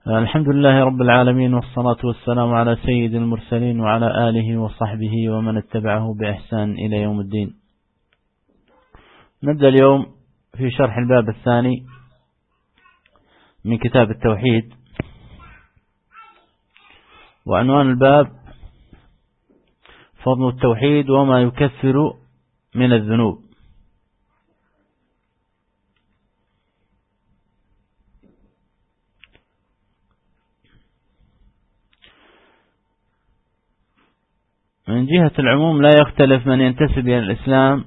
الحمد لله رب العالمين، والصلاة والسلام على سيد المرسلين وعلى آله وصحبه ومن اتبعه بإحسان إلى يوم الدين. نبدأ اليوم في شرح الباب الثاني من كتاب التوحيد، وعنوان الباب فضل التوحيد وما يكفر من الذنوب. من جهة العموم لا يختلف من ينتسب إلى الإسلام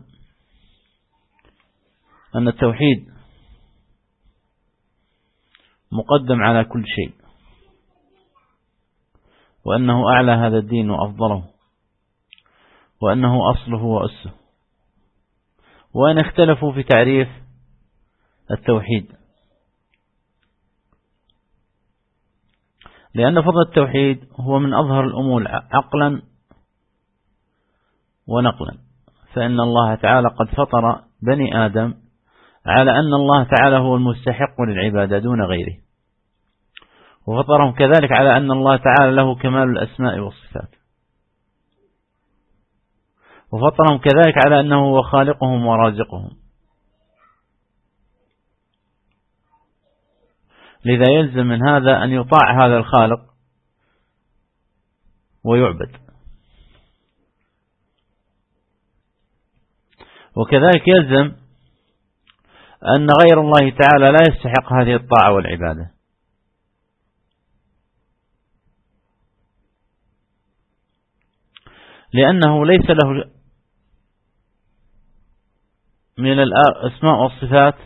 أن التوحيد مقدم على كل شيء، وأنه أعلى هذا الدين وأفضله، وأنه أصله وأسه. وأن اختلفوا في تعريف التوحيد، لأن فضل التوحيد هو من أظهر الأمور عقلا ونقلا، فإن الله تعالى قد فطر بني آدم على أن الله تعالى هو المستحق للعبادة دون غيره، وفطرهم كذلك على أن الله تعالى له كمال الأسماء والصفات، وفطرهم كذلك على أنه هو خالقهم ورازقهم. لذا يلزم من هذا أن يطاع هذا الخالق ويعبد، وكذلك يلزم أن غير الله تعالى لا يستحق هذه الطاعة والعبادة، لأنه ليس له من الأسماء والصفات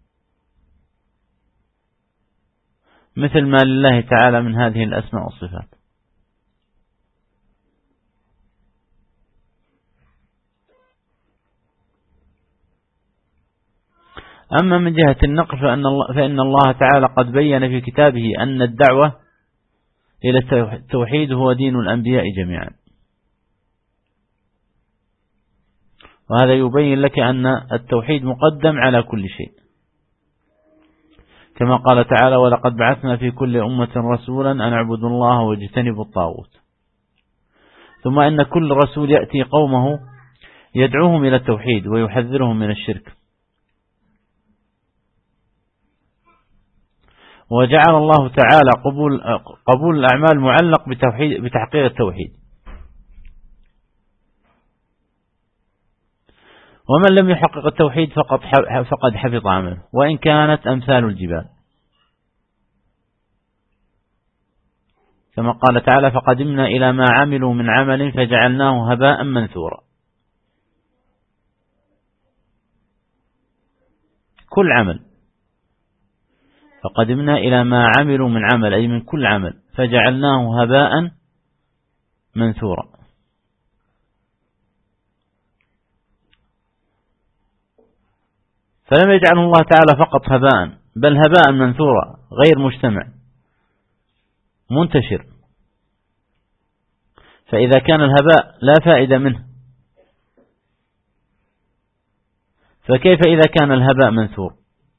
مثل ما لله تعالى من هذه الأسماء والصفات. أما من جهة النقل فإن الله تعالى قد بين في كتابه أن الدعوة إلى التوحيد هو دين الأنبياء جميعا، وهذا يبين لك أن التوحيد مقدم على كل شيء، كما قال تعالى: ولقد بعثنا في كل أمة رسولا أن اعبدوا الله واجتنبوا الطاغوت. ثم إن كل رسول يأتي قومه يدعوهم إلى التوحيد ويحذرهم من الشرك. وجعل الله تعالى قبول الأعمال معلق بتحقيق التوحيد، ومن لم يحقق التوحيد فقد حبط عمله وإن كانت أمثال الجبال، كما قال تعالى: فقدمنا إلى ما عملوا من عمل فجعلناه هباء منثورا. كل عمل، فقدمنا إلى ما عملوا من عمل أي من كل عمل فجعلناه هباء منثورا. فلم يجعل الله تعالى فقط هباء، بل هباء منثورا غير مجتمع منتشر. فإذا كان الهباء لا فائدة منه، فكيف إذا كان الهباء منثور؟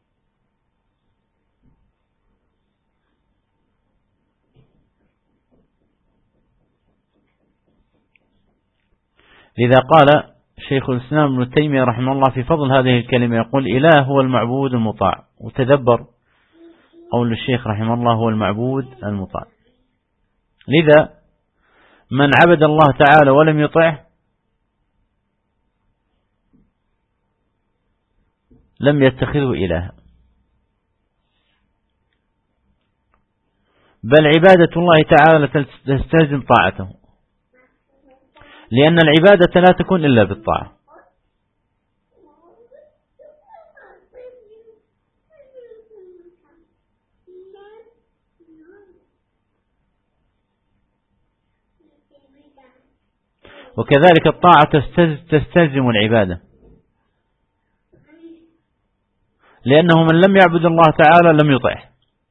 لذا قال شيخ الإسلام ابن تيمية رحمه الله في فضل هذه الكلمة، يقول: إله هو المعبود المطاع. وتدبر قول الشيخ رحمه الله: هو المعبود المطاع. لذا من عبد الله تعالى ولم يطعه لم يتخذه إلها، بل عبادة الله تعالى تستلزم طاعته، لأن العبادة لا تكون إلا بالطاعة. وكذلك الطاعة تستلزم العبادة، لأنه من لم يعبد الله تعالى لم يطعه.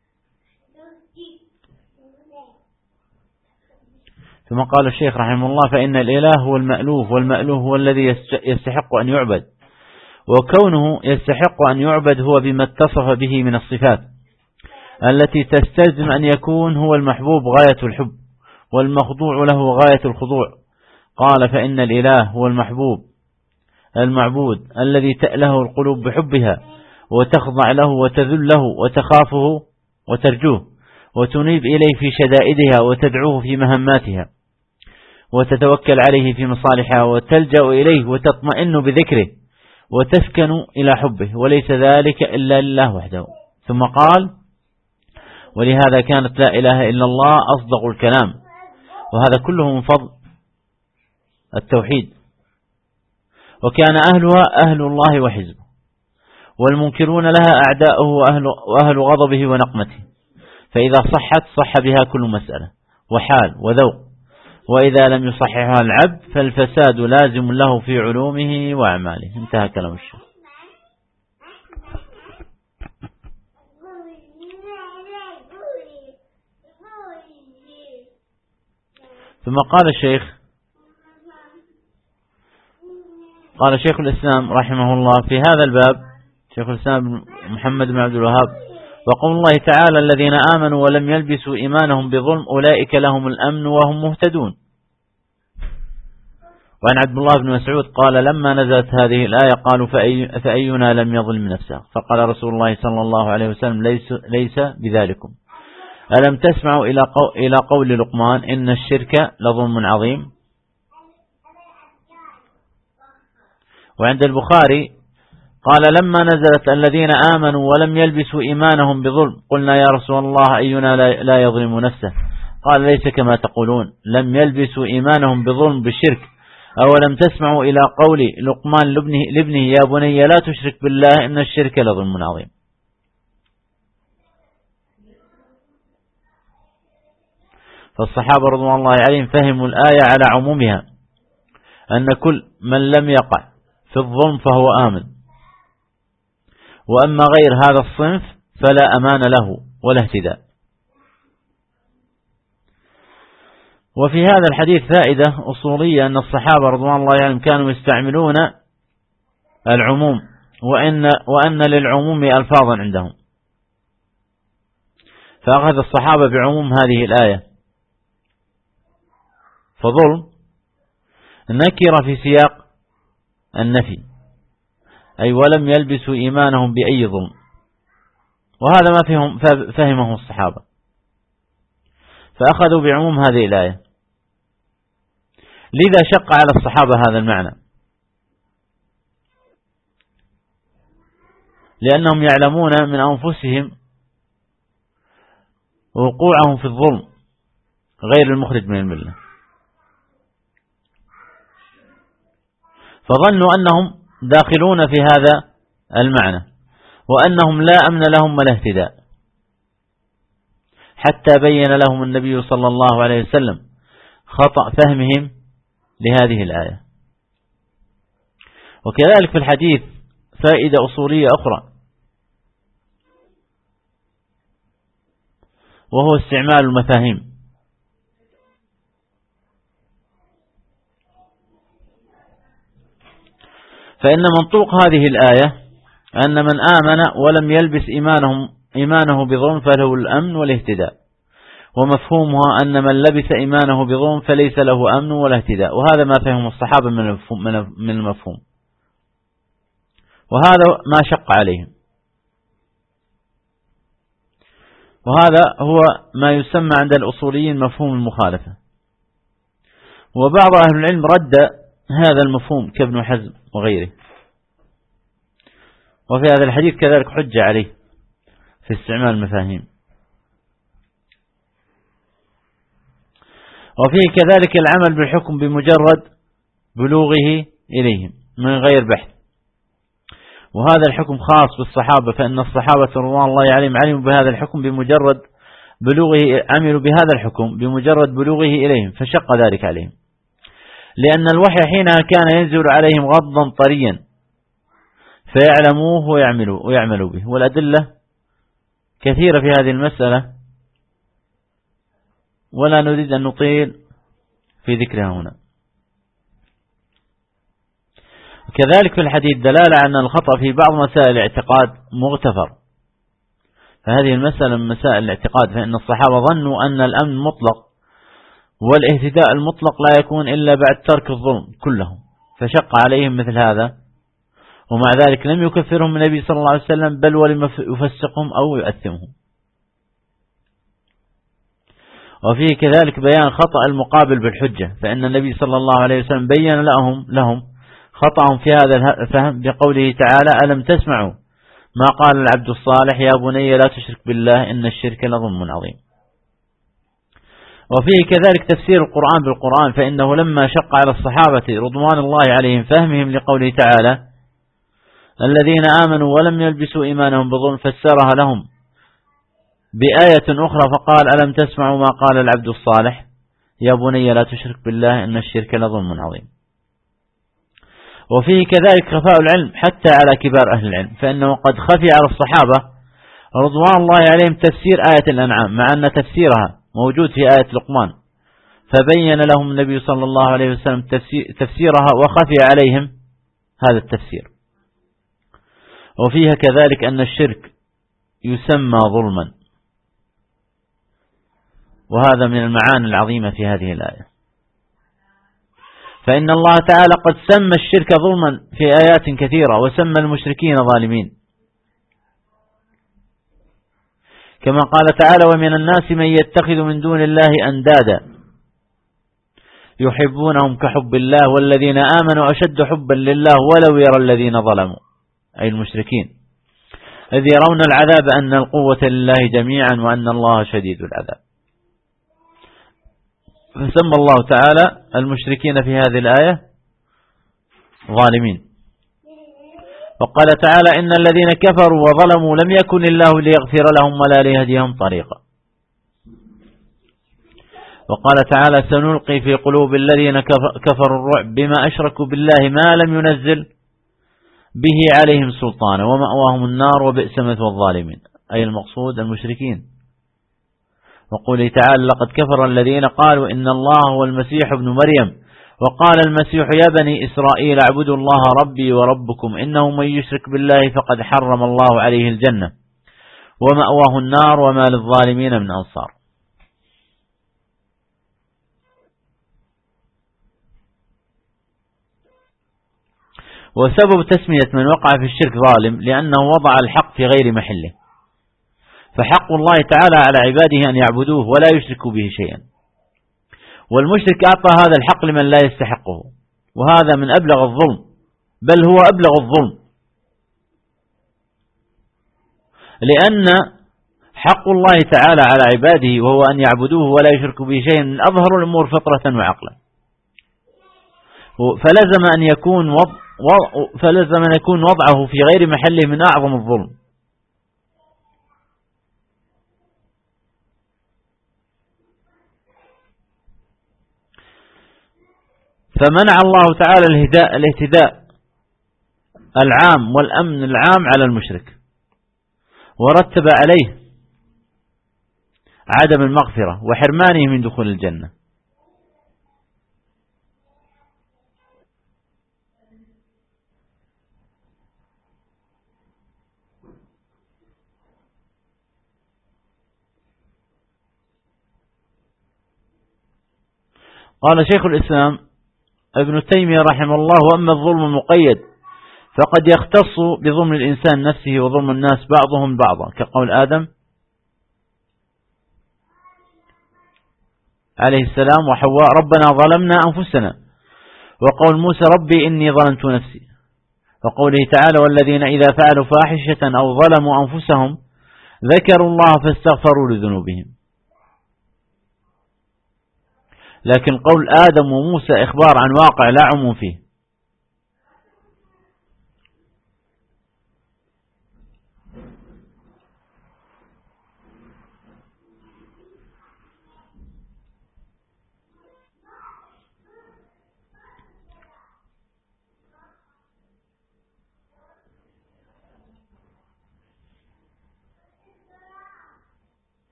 ثم قال الشيخ رحمه الله: فإن الإله هو المألوف، والمألوف هو الذي يستحق أن يعبد، وكونه يستحق أن يعبد هو بما اتصف به من الصفات، التي تستلزم أن يكون هو المحبوب غاية الحب والمخضوع له غاية الخضوع. قال فإن الإله هو المحبوب المعبود الذي تأله القلوب بحبها وتخضع له وتذل له وتخافه وترجوه وتنيب إليه في شدائدها وتدعوه في مهماتها وتتوكل عليه في مصالحها وتلجأ إليه وتطمئن بذكره وتسكن إلى حبه، وليس ذلك إلا لله وحده. ثم قال ولهذا كانت لا إله إلا الله أصدق الكلام، وهذا كله من فضل التوحيد، وكان أهلها أهل الله وحزبه، والمنكرون لها أعداؤه وأهل غضبه ونقمته، فإذا صحت صح بها كل مسألة وحال وذوق، وإذا لم يصححها العبد فالفساد لازم له في علومه وأعماله. انتهى كلام الشيخ. ثم قال شيخ الإسلام رحمه الله في هذا الباب، شيخ الإسلام محمد بن عبد الوهاب: وقول الله تعالى الذين آمنوا ولم يلبسوا إيمانهم بظلم أولئك لهم الأمن وهم مهتدون. وعن عبد الله بن مسعود قال لما نزلت هذه الآية قالوا فأينا لم يظلم نفسه، فقال رسول الله صلى الله عليه وسلم ليس بذلكم، ألم تسمعوا إلى قول لقمان إن الشرك لظلم عظيم. وعند البخاري قال لما نزلت الذين آمنوا ولم يلبسوا إيمانهم بظلم قلنا يا رسول الله أينا لا يظلم نفسه، قال ليس كما تقولون، لم يلبسوا إيمانهم بظلم بالشرك. أولم تسمعوا إلى قول لقمان لابنه يا بني لا تشرك بالله إن الشرك لظلم عظيم. فالصحابة رضوان الله عليهم فهموا الآية على عمومها، أن كل من لم يقع في الظلم فهو آمن، وأما غير هذا الصنف فلا أمان له ولا اهتداء. وفي هذا الحديث فائدة أصولية أن الصحابة رضوان الله عليهم كانوا يستعملون العموم، وأن للعموم ألفاظا عندهم، فأخذ الصحابة بعموم هذه الآية، فظلم نكر في سياق النفي، أي ولم يلبسوا إيمانهم بأي ظلم، وهذا ما فهمه الصحابة، فأخذوا بعموم هذه الآية. لذا شق على الصحابة هذا المعنى، لأنهم يعلمون من أنفسهم وقوعهم في الظلم غير المخرج من الملة، فظنوا أنهم داخلون في هذا المعنى، وأنهم لا أمن لهم ولا اهتداء، حتى بين لهم النبي صلى الله عليه وسلم خطأ فهمهم لهذه الآية. وكذلك في الحديث فائدة أصولية أخرى، وهو استعمال المفاهيم. فإن منطوق هذه الآية أن من آمن ولم يلبس إيمانه بظلم فله الأمن والاهتداء، ومفهومها أن من لبس إيمانه بظلم فليس له أمن ولا اهتداء، وهذا ما فهم الصحابة من المفهوم، وهذا ما شق عليهم، وهذا هو ما يسمى عند الأصوليين مفهوم المخالفة. وبعض أهل العلم رد هذا المفهوم كابن حزم وغيره، وفي هذا الحديث كذلك حجة عليه في استعمال المفاهيم. وفيه كذلك العمل بالحكم بمجرد بلوغه إليهم من غير بحث، وهذا الحكم خاص بالصحابة، فإن الصحابة رضوان الله عليهم علموا بهذا الحكم بمجرد بلوغه، عملوا بهذا الحكم بمجرد بلوغه إليهم، فشق ذلك عليهم، لأن الوحي حينها كان ينزل عليهم غضا طريا فيعلموه ويعملوا به. والأدلة كثيرة في هذه المسألة، ولا نريد أن نطيل في ذكرها هنا. وكذلك في الحديث دلالة أن الخطأ في بعض مسائل الاعتقاد مغتفر، فهذه المسألة من مسائل الاعتقاد، فإن الصحابة ظنوا أن الأمن المطلق والاهتداء المطلق لا يكون إلا بعد ترك الظلم كله، فشق عليهم مثل هذا، ومع ذلك لم يكفرهم النبي صلى الله عليه وسلم، بل ولم يفسقهم أو يؤثمهم. وفيه كذلك بيان خطأ المقابل بالحجة، فإن النبي صلى الله عليه وسلم بيّن لهم خطأهم في هذا الفهم بقوله تعالى: ألم تسمعوا ما قال العبد الصالح يا بني لا تشرك بالله إن الشرك لظلم عظيم. وفيه كذلك تفسير القرآن بالقرآن، فإنه لما شق على الصحابة رضوان الله عليهم فهمهم لقوله تعالى: الذين آمنوا ولم يلبسوا إيمانهم بظلم، فسرها لهم بآية أخرى فقال: ألم تسمعوا ما قال العبد الصالح يا بني لا تشرك بالله إن الشرك لظلم عظيم. وفيه كذلك خفاء العلم حتى على كبار أهل العلم، فإنه قد خفي على الصحابة رضوان الله عليهم تفسير آية الأنعام، مع أن تفسيرها موجود في آية لقمان، فبين لهم النبي صلى الله عليه وسلم تفسيرها وخفي عليهم هذا التفسير. وفيها كذلك أن الشرك يسمى ظلما، وهذا من المعاني العظيمة في هذه الآية، فإن الله تعالى قد سمى الشرك ظلما في آيات كثيرة، وسمى المشركين ظالمين، كما قال تعالى: ومن الناس من يتخذ من دون الله أندادا يحبونهم كحب الله والذين آمنوا أشد حبا لله ولو يرى الذين ظلموا، أي المشركين، إذ يرون العذاب أن القوة لله جميعا وأن الله شديد العذاب. فسمى الله تعالى المشركين في هذه الآية ظالمين. وقال تعالى: إن الذين كفروا وظلموا لم يكن الله ليغفر لهم ولا ليهديهم طريقا. وقال تعالى: سنلقي في قلوب الذين كفروا الرعب بما أشركوا بالله ما لم ينزل به عليهم سلطانا ومأواهم النار وبئس مثوى الظالمين، أي المقصود المشركين. وقوله تعالى: لقد كفر الذين قالوا إن الله هو المسيح ابن مريم وقال المسيح يا بني إسرائيل اعبدوا الله ربي وربكم إنه من يشرك بالله فقد حرم الله عليه الجنة ومأواه النار وما للظالمين من أنصار. وسبب تسمية من وقع في الشرك ظالم لأنه وضع الحق في غير محله، فحق الله تعالى على عباده أن يعبدوه ولا يشركوا به شيئا، والمشرك أعطى هذا الحق لمن لا يستحقه، وهذا من أبلغ الظلم، بل هو أبلغ الظلم، لأن حق الله تعالى على عباده وهو أن يعبدوه ولا يشركوا به شيئا من أظهر الأمور فطرة وعقلا، فلزم أن يكون وضعه في غير محله من أعظم الظلم. فمنع الله تعالى الاهتداء العام والأمن العام على المشرك، ورتب عليه عدم المغفرة وحرمانه من دخول الجنة. قال شيخ الإسلام ابن تيمية رحمه الله: وأما الظلم المقيد فقد يختص بظلم الإنسان نفسه وظلم الناس بعضهم بعضا، كقول آدم عليه السلام وحواء ربنا ظلمنا أنفسنا، وقول موسى ربي إني ظلمت نفسي، وقوله تعالى: والذين إذا فعلوا فاحشة أو ظلموا أنفسهم ذكروا الله فاستغفروا لذنوبهم. لكن قول آدم وموسى إخبار عن واقع لا عموم فيه.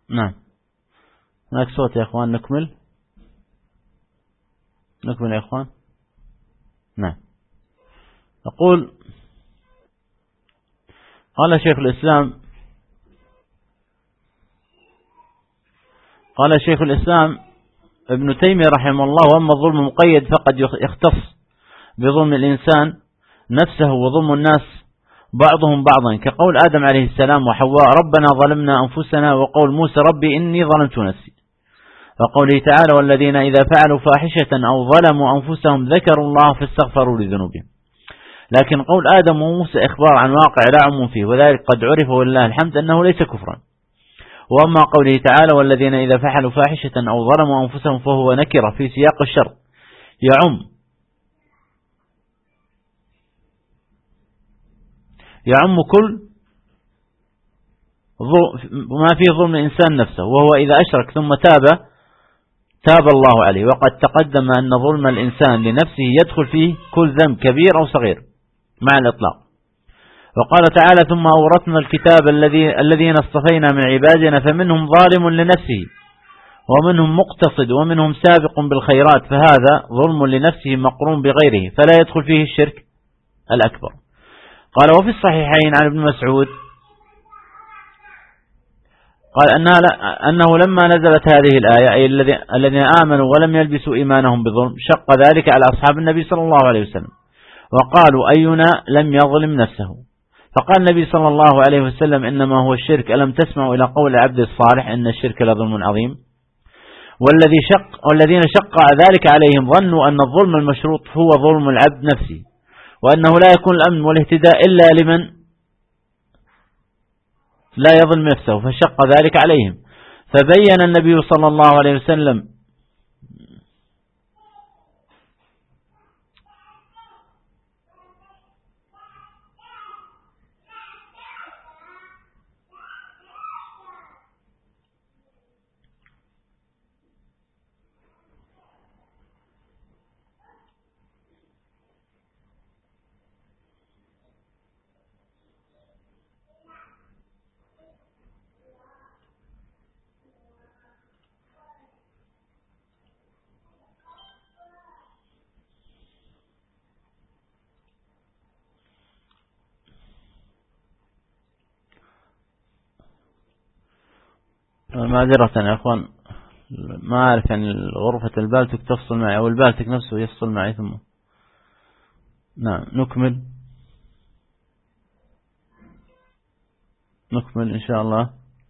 نعم. هناك صوت يا إخوان. نكمل يا إخوان. نعم. أقول قال شيخ الإسلام ابن تيمية رحمه الله: وأما الظلم مقيد فقد يختص بظلم الإنسان نفسه وظلم الناس بعضهم بعضا، كقول آدم عليه السلام وحواء: ربنا ظلمنا أنفسنا، وقول موسى: ربي إني ظلمت نفسي، وقوله تعالى: والذين إذا فعلوا فاحشة أو ظلموا أنفسهم ذكروا الله فاستغفروا لذنوبهم. لكن قول آدم وموسى إخبار عن واقع لا عموم فيه، وذلك قد عرف ولله الحمد أنه ليس كفرا. وأما قوله تعالى: والذين إذا فعلوا فاحشة أو ظلموا أنفسهم، فهو نكرة في سياق الشر يعم كل ما فيه ظلم الإنسان نفسه، وهو إذا أشرك ثم تاب الله عليه. وقد تقدم أن ظلم الإنسان لنفسه يدخل فيه كل ذنب كبير أو صغير مع الإطلاق. وقال تعالى: ثم أورثنا الكتاب الذين اصطفينا من عبادنا فمنهم ظالم لنفسه ومنهم مقتصد ومنهم سابق بالخيرات، فهذا ظلم لنفسه مقرون بغيره فلا يدخل فيه الشرك الأكبر. قال: وفي الصحيحين عن ابن مسعود قال أنه لما نزلت هذه الآية: أي الذين آمنوا ولم يلبسوا إيمانهم بظلم، شق ذلك على أصحاب النبي صلى الله عليه وسلم، وقالوا: أينا لم يظلم نفسه؟ فقال النبي صلى الله عليه وسلم: إنما هو الشرك. ألم تسمعوا إلى قول العبد الصالح: إن الشرك لظلم عظيم؟ والذين شق ذلك عليهم ظنوا أن الظلم المشروط هو ظلم العبد نفسه، وأنه لا يكون الأمن والاهتداء إلا لمن لا يظلم نفسه، فشق ذلك عليهم. فبين النبي صلى الله عليه وسلم معذرة يا أخوان، ما أعرف يعني غرفة البالتك تفصل معي أو البالتك نفسه يفصل معي. ثم نعم نكمل إن شاء الله.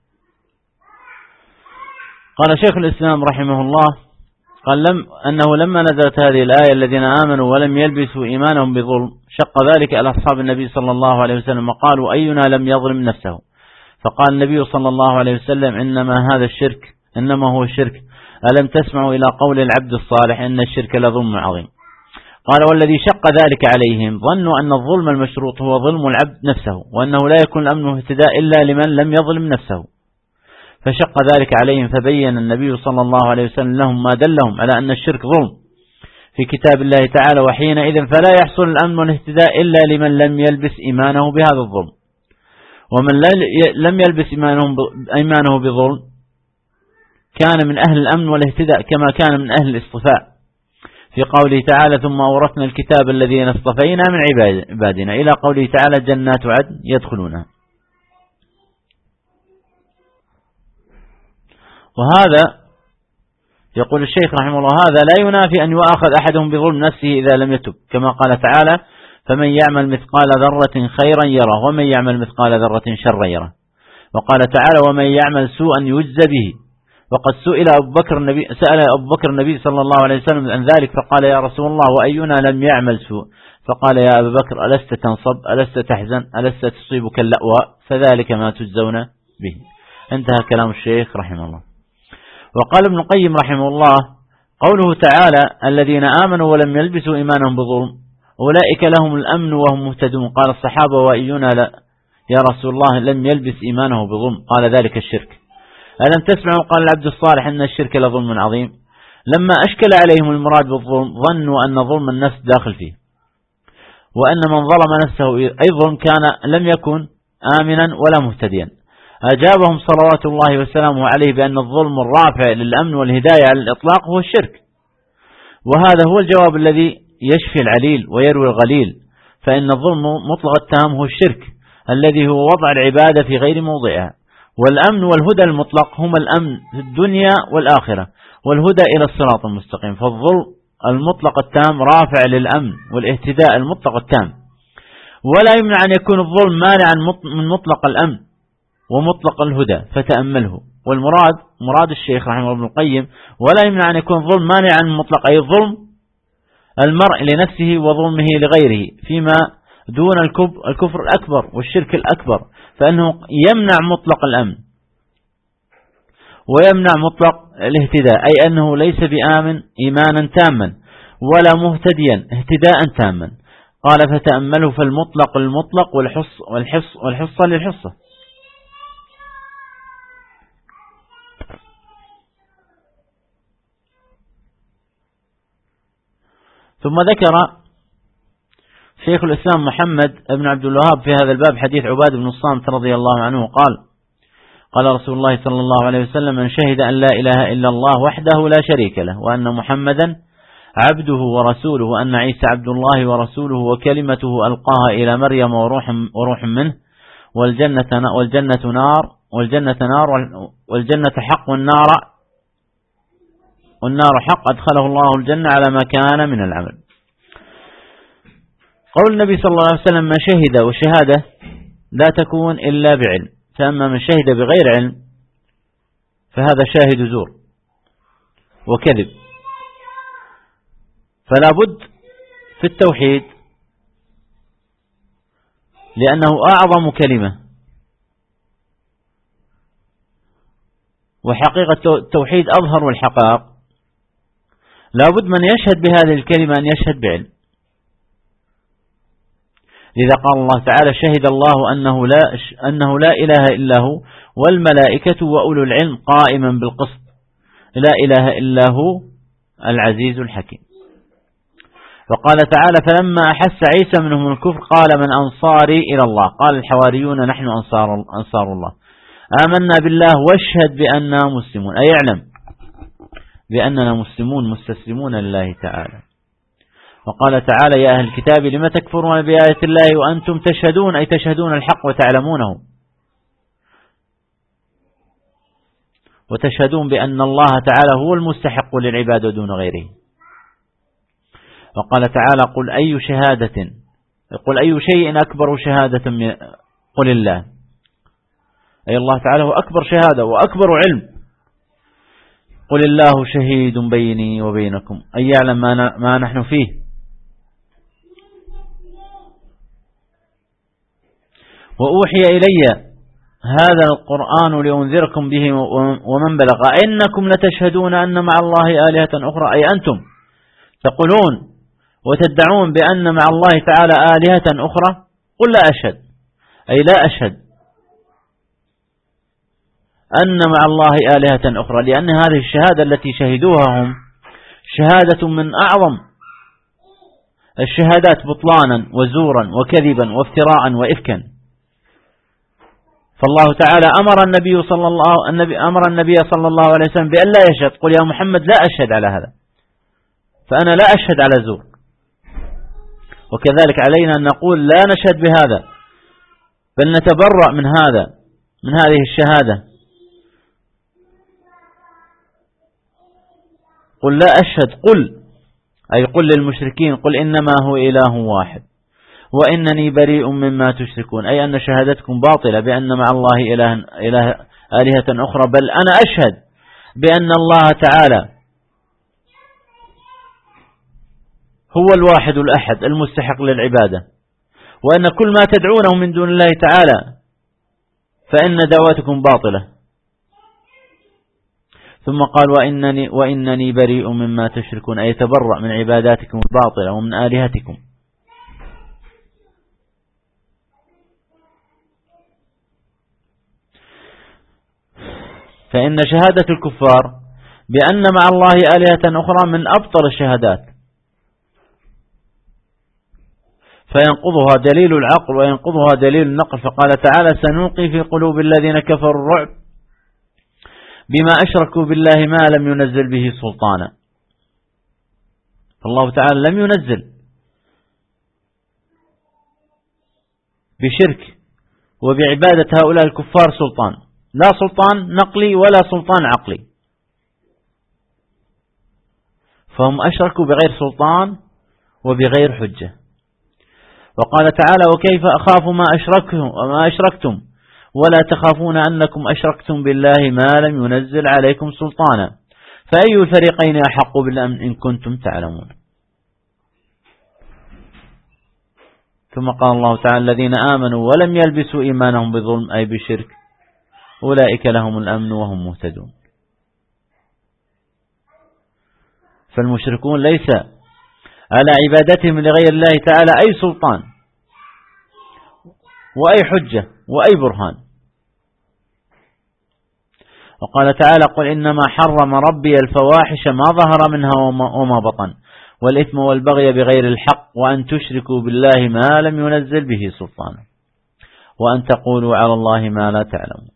قال شيخ الإسلام رحمه الله: قال أنه لما نزلت هذه الآية: الذين آمنوا ولم يلبسوا إيمانهم بظلم، شق ذلك على أصحاب النبي صلى الله عليه وسلم، وقالوا: أينا لم يظلم نفسه؟ فقال النبي صلى الله عليه وسلم: إنما هو الشرك. ألم تسمعوا إلى قول العبد الصالح: إن الشرك لظلم عظيم؟ قال: والذي شق ذلك عليهم ظنوا أن الظلم المشروط هو ظلم العبد نفسه، وأنه لا يكون الأمن والاهتداء إلا لمن لم يظلم نفسه، فشق ذلك عليهم. فبين النبي صلى الله عليه وسلم لهم ما دلهم على أن الشرك ظلم في كتاب الله تعالى: وحينئذ فلا يحصل الأمن والاهتداء إلا لمن لم يلبس إيمانه بهذا الظلم. ومن لم يلبس إيمانه بظلم كان من أهل الأمن والاهتداء كما كان من أهل الاصطفاء، في قوله تعالى: ثم أورثنا الكتاب الذين اصطفينا من عبادنا، إلى قوله تعالى: جنات عدن يدخلونها. وهذا يقول الشيخ رحمه الله: هذا لا ينافي أن يؤاخذ أحدهم بظلم نفسه إذا لم يتب، كما قال تعالى: فمن يعمل مثقال ذرة خيرا يره ومن يعمل مثقال ذرة شرا يره. وقال تعالى: ومن يعمل سوءا يجزى به. وقد سأل أبو بكر النبي صلى الله عليه وسلم عن ذلك، فقال: يا رسول الله، وأينا لم يعمل سوء؟ فقال: يا أبا بكر، ألست تنصب، ألست تحزن، ألست تصيبك اللأوى، فذلك ما تجزون به. انتهى كلام الشيخ رحمه الله. وقال ابن القيم رحمه الله: قوله تعالى: الذين آمنوا ولم يلبسوا إيمانهم بظلم أولئك لهم الأمن وهم مهتدون. قال الصحابة: وأينا لا يا رسول الله لم يلبس إيمانه بظلم؟ قال: ذلك الشرك. ألم تسمعوا قال العبد الصالح: إن الشرك لظلم عظيم؟ لما أشكل عليهم المراد بالظلم ظنوا أن ظلم النفس داخل فيه، وأن من ظلم نفسه أي ظلم كان لم يكن آمنا ولا مهتديا. أجابهم صلوات الله وسلامه عليه بأن الظلم الرافع للأمن والهداية على الإطلاق هو الشرك، وهذا هو الجواب الذي يشفي العليل ويروي الغليل، فإن الظلم مطلق التام هو الشرك الذي هو وضع العبادة في غير موضعها، والأمن والهدى المطلق هما الأمن في الدنيا والآخرة والهدى إلى الصراط المستقيم. فالظلم المطلق التام رافع للأمن والاهتداء المطلق التام، ولا يمنع أن يكون الظلم مانعا من مطلق الأمن ومطلق الهدى، فتأمله. والمراد مراد الشيخ رحمه الله ابن القيم ولا يمنع أن يكون الظلم مانعا من مطلق، أي ظلم المرء لنفسه وظلمه لغيره فيما دون الكفر الأكبر والشرك الأكبر، فإنه يمنع مطلق الأمن ويمنع مطلق الاهتداء، أي أنه ليس بآمن إيمانا تاما ولا مهتديا اهتداء تاما. قال فتأمله، فالمطلق المطلق والحصة للحصة. ثم ذكر شيخ الإسلام محمد بن عبد الوهاب في هذا الباب حديث عباد بن الصامت رضي الله عنه قال: قال رسول الله صلى الله عليه وسلم: من شهد أن لا إله إلا الله وحده لا شريك له، وأن محمدا عبده ورسوله، وأن عيسى عبد الله ورسوله وكلمته ألقاها إلى مريم وروح منه، والجنة نار والجنة حق والنار حق، أدخله الله الجنة على ما كان من العمل. قول النبي صلى الله عليه وسلم: من شهد، والشهادة لا تكون إلا بعلم، فأما من شهد بغير علم فهذا شاهد زور وكذب. فلا بد في التوحيد، لأنه أعظم كلمة، وحقيقة التوحيد أظهر الحقائق، لا بد من يشهد بهذه الكلمة أن يشهد بعلم. لذا قال الله تعالى: شهد الله أنه لا إله إلا هو والملائكة وأولو العلم قائما بالقسط، لا إله إلا هو العزيز الحكيم. وقال تعالى: فلما أحس عيسى منهم الكفر قال: من أنصاري إلى الله؟ قال الحواريون: نحن أنصار الله، آمنا بالله واشهد بأننا مسلمون، أي اعلم بأننا مسلمون مستسلمون لله تعالى. وقال تعالى: يا أهل الكتاب لم تكفرون بآيات الله وأنتم تشهدون، أي تشهدون الحق وتعلمونه، وتشهدون بأن الله تعالى هو المستحق للعبادة دون غيره. وقال تعالى: قل أي شيء أكبر شهادة قل الله، أي الله تعالى هو أكبر شهادة وأكبر علم. قل الله شهيد بيني وبينكم، أي يعلم ما نحن فيه. وأوحي إلي هذا القرآن لأنذركم به ومن بلغ إنكم لتشهدون أن مع الله آلهة أخرى، أي أنتم تقولون وتدعون بأن مع الله تعالى آلهة أخرى. قل لا أشهد، أي لا أشهد أن مع الله آلهة أخرى، لأن هذه الشهادة التي شهدوها هم شهادة من أعظم الشهادات بطلانا وزورا وكذبا وافتراء وإفكا. فالله تعالى أمر النبي صلى الله عليه وسلم بأن لا يشهد. قل يا محمد لا أشهد على هذا، فأنا لا أشهد على زور. وكذلك علينا أن نقول لا نشهد بهذا، بل نتبرأ من هذه الشهادة. قل لا أشهد، أي قل للمشركين: قل إنما هو إله واحد وإنني بريء مما تشركون، أي أن شهادتكم باطلة بأن مع الله آلهة أخرى، بل أنا أشهد بأن الله تعالى هو الواحد الأحد المستحق للعبادة، وأن كل ما تدعونه من دون الله تعالى فإن دعواتكم باطلة. ثم قال: وإنني بريء مما تشركون، أي يتبرأ من عباداتكم الباطلة ومن آلهتكم. فإن شهادة الكفار بأن مع الله آلهة أخرى من أبطل الشهادات، فينقضها دليل العقل وينقضها دليل النقل. فقال تعالى سنلقي في قلوب الذين كفروا الرعب بما أشركوا بالله ما لم ينزل به سلطانا. فالله تعالى لم ينزل بشرك وبعبادة هؤلاء الكفار سلطان، لا سلطان نقلي ولا سلطان عقلي، فهم أشركوا بغير سلطان وبغير حجة. وقال تعالى وكيف أخاف ما أشركتم ولا تخافون أنكم أشركتم بالله ما لم ينزل عليكم سلطانا فأي الفريقين أحق بالأمن إن كنتم تعلمون. ثم قال الله تعالى الذين آمنوا ولم يلبسوا إيمانهم بظلم أي بشرك أولئك لهم الأمن وهم مهتدون. فالمشركون ليس على عبادتهم لغير الله تعالى أي سلطان وأي حجة وأي برهان. وقال تعالى قل إنما حرم ربي الفواحش ما ظهر منها وما بطن والإثم والبغي بغير الحق وأن تشركوا بالله ما لم ينزل به سلطانا وأن تقولوا على الله ما لا تعلمون.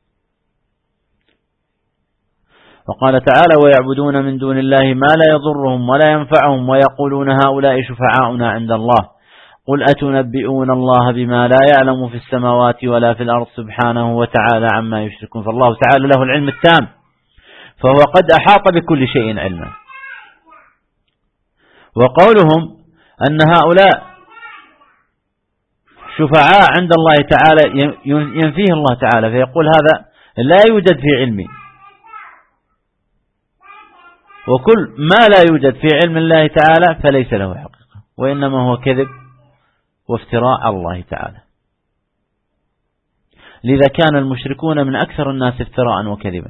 وقال تعالى ويعبدون من دون الله ما لا يضرهم ولا ينفعهم ويقولون هؤلاء شفعاؤنا عند الله قل أتنبئون الله بما لا يعلم في السماوات ولا في الأرض سبحانه وتعالى عما يشركون. فالله تعالى له العلم التام فهو قد أحاط بكل شيء علما. وقولهم أن هؤلاء شفعاء عند الله تعالى ينفيه الله تعالى فيقول هذا لا يوجد في علمي، وكل ما لا يوجد في علم الله تعالى فليس له حقيقة وإنما هو كذب وافتراء على الله تعالى. لذا كان المشركون من أكثر الناس افتراء وكذبا.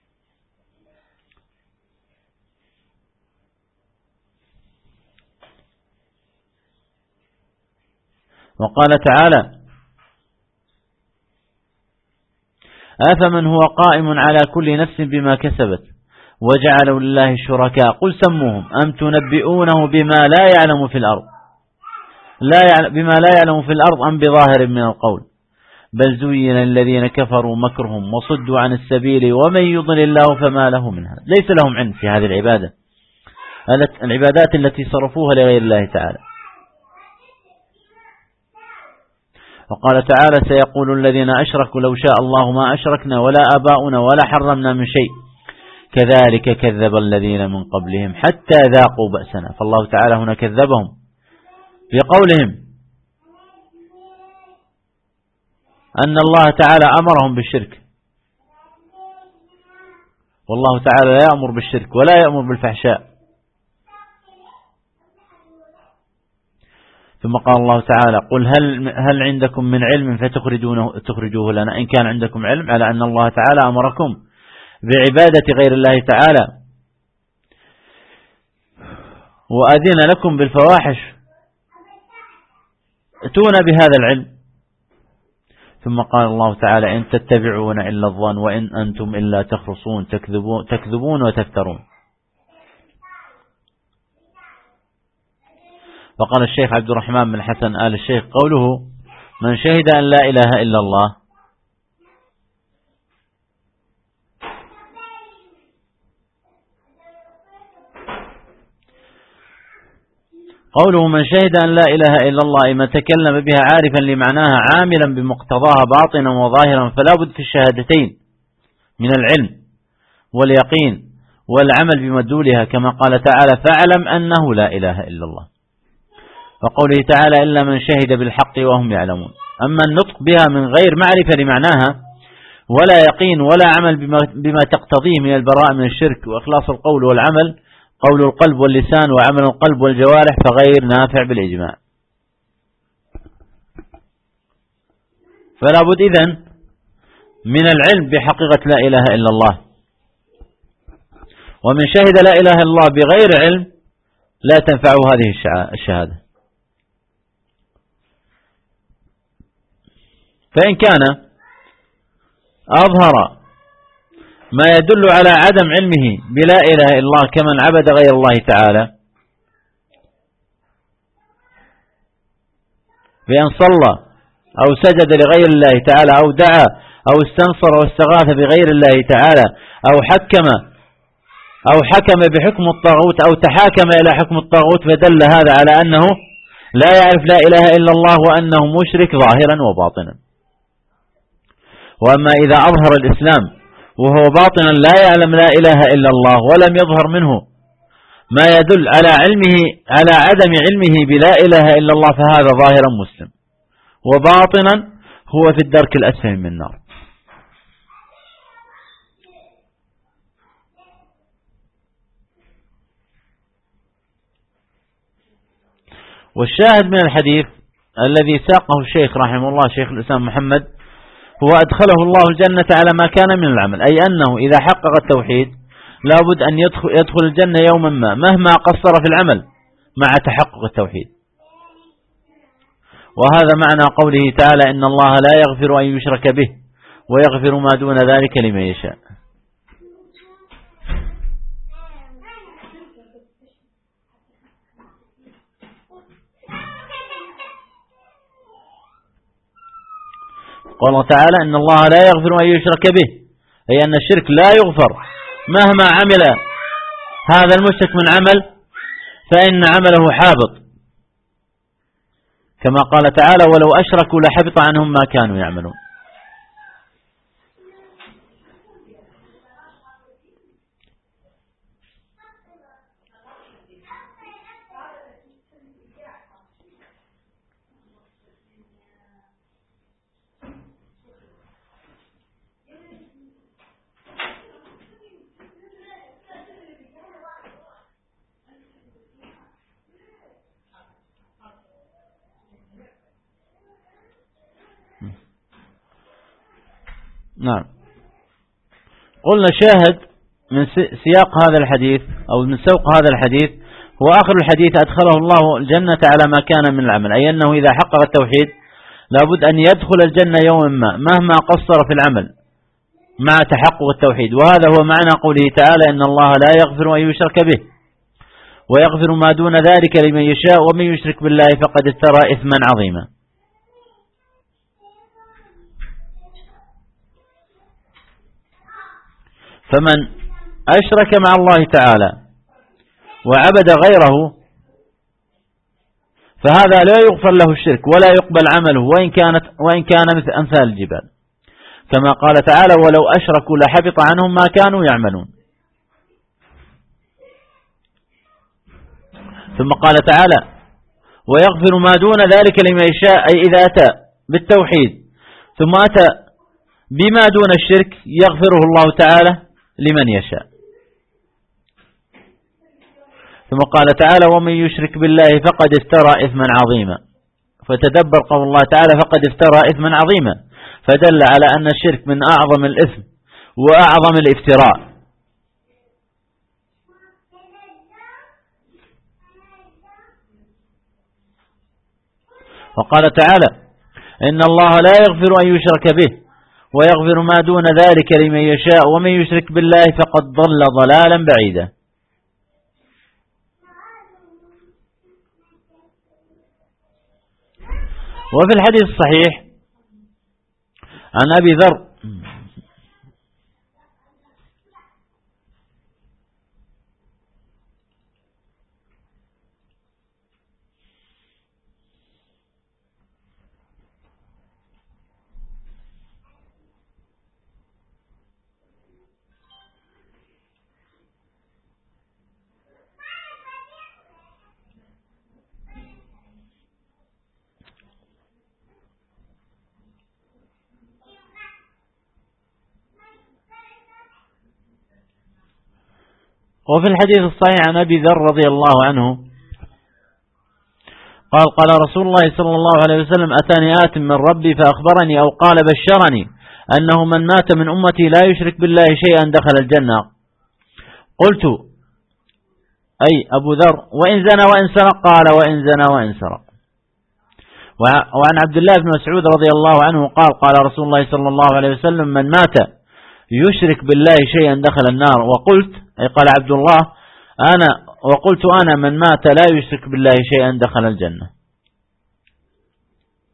وقال تعالى أفمن هو قائم على كل نفس بما كسبت وجعلوا لله شركاء قل سموهم أم تنبئونه بما لا يعلم في الأرض بما لا يعلم في الأرض أم بظاهر من القول بل زين الذين كفروا مكرهم وصدوا عن السبيل ومن يضلل الله فما له منها. ليس لهم علم في هذه العبادات التي صرفوها لغير الله تعالى. وقال تعالى سيقول الذين أشركوا لو شاء الله ما أشركنا ولا آباؤنا ولا حرمنا من شيء كذلك كذب الذين من قبلهم حتى ذاقوا بأسنا. فالله تعالى هنا كذبهم بقولهم أن الله تعالى أمرهم بالشرك، والله تعالى لا يأمر بالشرك ولا يأمر بالفحشاء. ثم قال الله تعالى قل هل عندكم من علم فتخرجوه لنا إن كان عندكم علم على أن الله تعالى أمركم بعبادة غير الله تعالى وأذن لكم بالفواحش اتونا بهذا العلم. ثم قال الله تعالى إن تتبعون إلا الظن وإن أنتم إلا تخرصون تكذبون وتفترون. فقال الشيخ عبد الرحمن بن حسن آل الشيخ قوله من شهد أن لا إله إلا الله قوله من شهد أن لا إله إلا الله ما تكلم بها عارفا لمعناها عاملا بمقتضاها باطنا وظاهرا فلا بد في الشهادتين من العلم واليقين والعمل بمدلولها كما قال تعالى فاعلم أنه لا إله إلا الله. وقوله تعالى إلا من شهد بالحق وهم يعلمون. أما النطق بها من غير معرفة لمعناها ولا يقين ولا عمل بما تقتضيه من البراءة من الشرك وإخلاص القول والعمل قول القلب واللسان وعمل القلب والجوارح فغير نافع بالإجماع. فلا بد إذن من العلم بحقيقة لا إله إلا الله. ومن شهد لا إله إلا الله بغير علم لا تنفعه هذه الشهادة. فإن كان أظهر ما يدل على عدم علمه بلا إله إلا الله كمن عبد غير الله تعالى بأن صلى أو سجد لغير الله تعالى أو دعا أو استنصر واستغاث بغير الله تعالى أو حكم بحكم الطاغوت أو تحاكم إلى حكم الطاغوت، فدل هذا على أنه لا يعرف لا إله إلا الله وأنه مشرك ظاهرا وباطنا. وأما إذا أظهر الإسلام وهو باطنا لا يعلم لا إله إلا الله ولم يظهر منه ما يدل على عدم علمه بلا إله إلا الله، فهذا ظاهرا مسلم وباطنا هو في الدرك الأسفل من النار. والشاهد من الحديث الذي ساقه الشيخ رحمه الله شيخ الإسلام محمد هو أدخله الله الجنة على ما كان من العمل، أي أنه إذا حقق التوحيد لابد أن يدخل الجنة يوما ما مهما قصر في العمل مع تحقق التوحيد. وهذا معنى قوله تعالى إن الله لا يغفر أن يشرك به ويغفر ما دون ذلك لمن يشاء. قال تعالى إن الله لا يغفر أن يشرك به، أي أن الشرك لا يغفر مهما عمل هذا المشرك من عمل فإن عمله حابط، كما قال تعالى ولو أشركوا لحبط عنهم ما كانوا يعملون. نعم. قلنا شاهد من سياق هذا الحديث أو من سوق هذا الحديث هو آخر الحديث أدخله الله الجنة على ما كان من العمل، أي أنه إذا حقق التوحيد لابد أن يدخل الجنة يوما ما مهما قصر في العمل مع تحقق التوحيد. وهذا هو معنى قوله تعالى إن الله لا يغفر أن يشرك به ويغفر ما دون ذلك لمن يشاء ومن يشرك بالله فقد افترى إثما عظيما. فمن أشرك مع الله تعالى وعبد غيره فهذا لا يغفر له الشرك ولا يقبل عمله وإن كان مثل أمثال الجبال، كما قال تعالى ولو أشركوا لحبط عنهم ما كانوا يعملون. ثم قال تعالى ويغفر ما دون ذلك لمن يشاء، أي إذا أتى بالتوحيد ثم أتى بما دون الشرك يغفره الله تعالى لمن يشاء. ثم قال تعالى ومن يشرك بالله فقد افترى إثما عظيما، فتدبر قول الله تعالى فقد افترى إثما عظيما، فدل على أن الشرك من أعظم الإثم وأعظم الافتراء. وقال تعالى إن الله لا يغفر أن يشرك به ويغفر ما دون ذلك لمن يشاء ومن يشرك بالله فقد ضل ضلالا بعيدا. وفي الحديث الصحيح عن أبي ذر وفي الحديث الصحيح عن أبي ذر رضي الله عنه قال رسول الله صلى الله عليه وسلم أتاني آت من ربي فأخبرني أو قال بشرني أنه من مات من أمتي لا يشرك بالله شيئا دخل الجنة. قلت أي أبو ذر وإن زنى وإن سرق؟ قال وإن زنى وإن سرق. وعن عبد الله بن مسعود رضي الله عنه قال رسول الله صلى الله عليه وسلم من مات يشرك بالله شيئا دخل النار. وقلت أي قال عبد الله وقلت أنا من مات لا يشرك بالله شيئا دخل الجنة.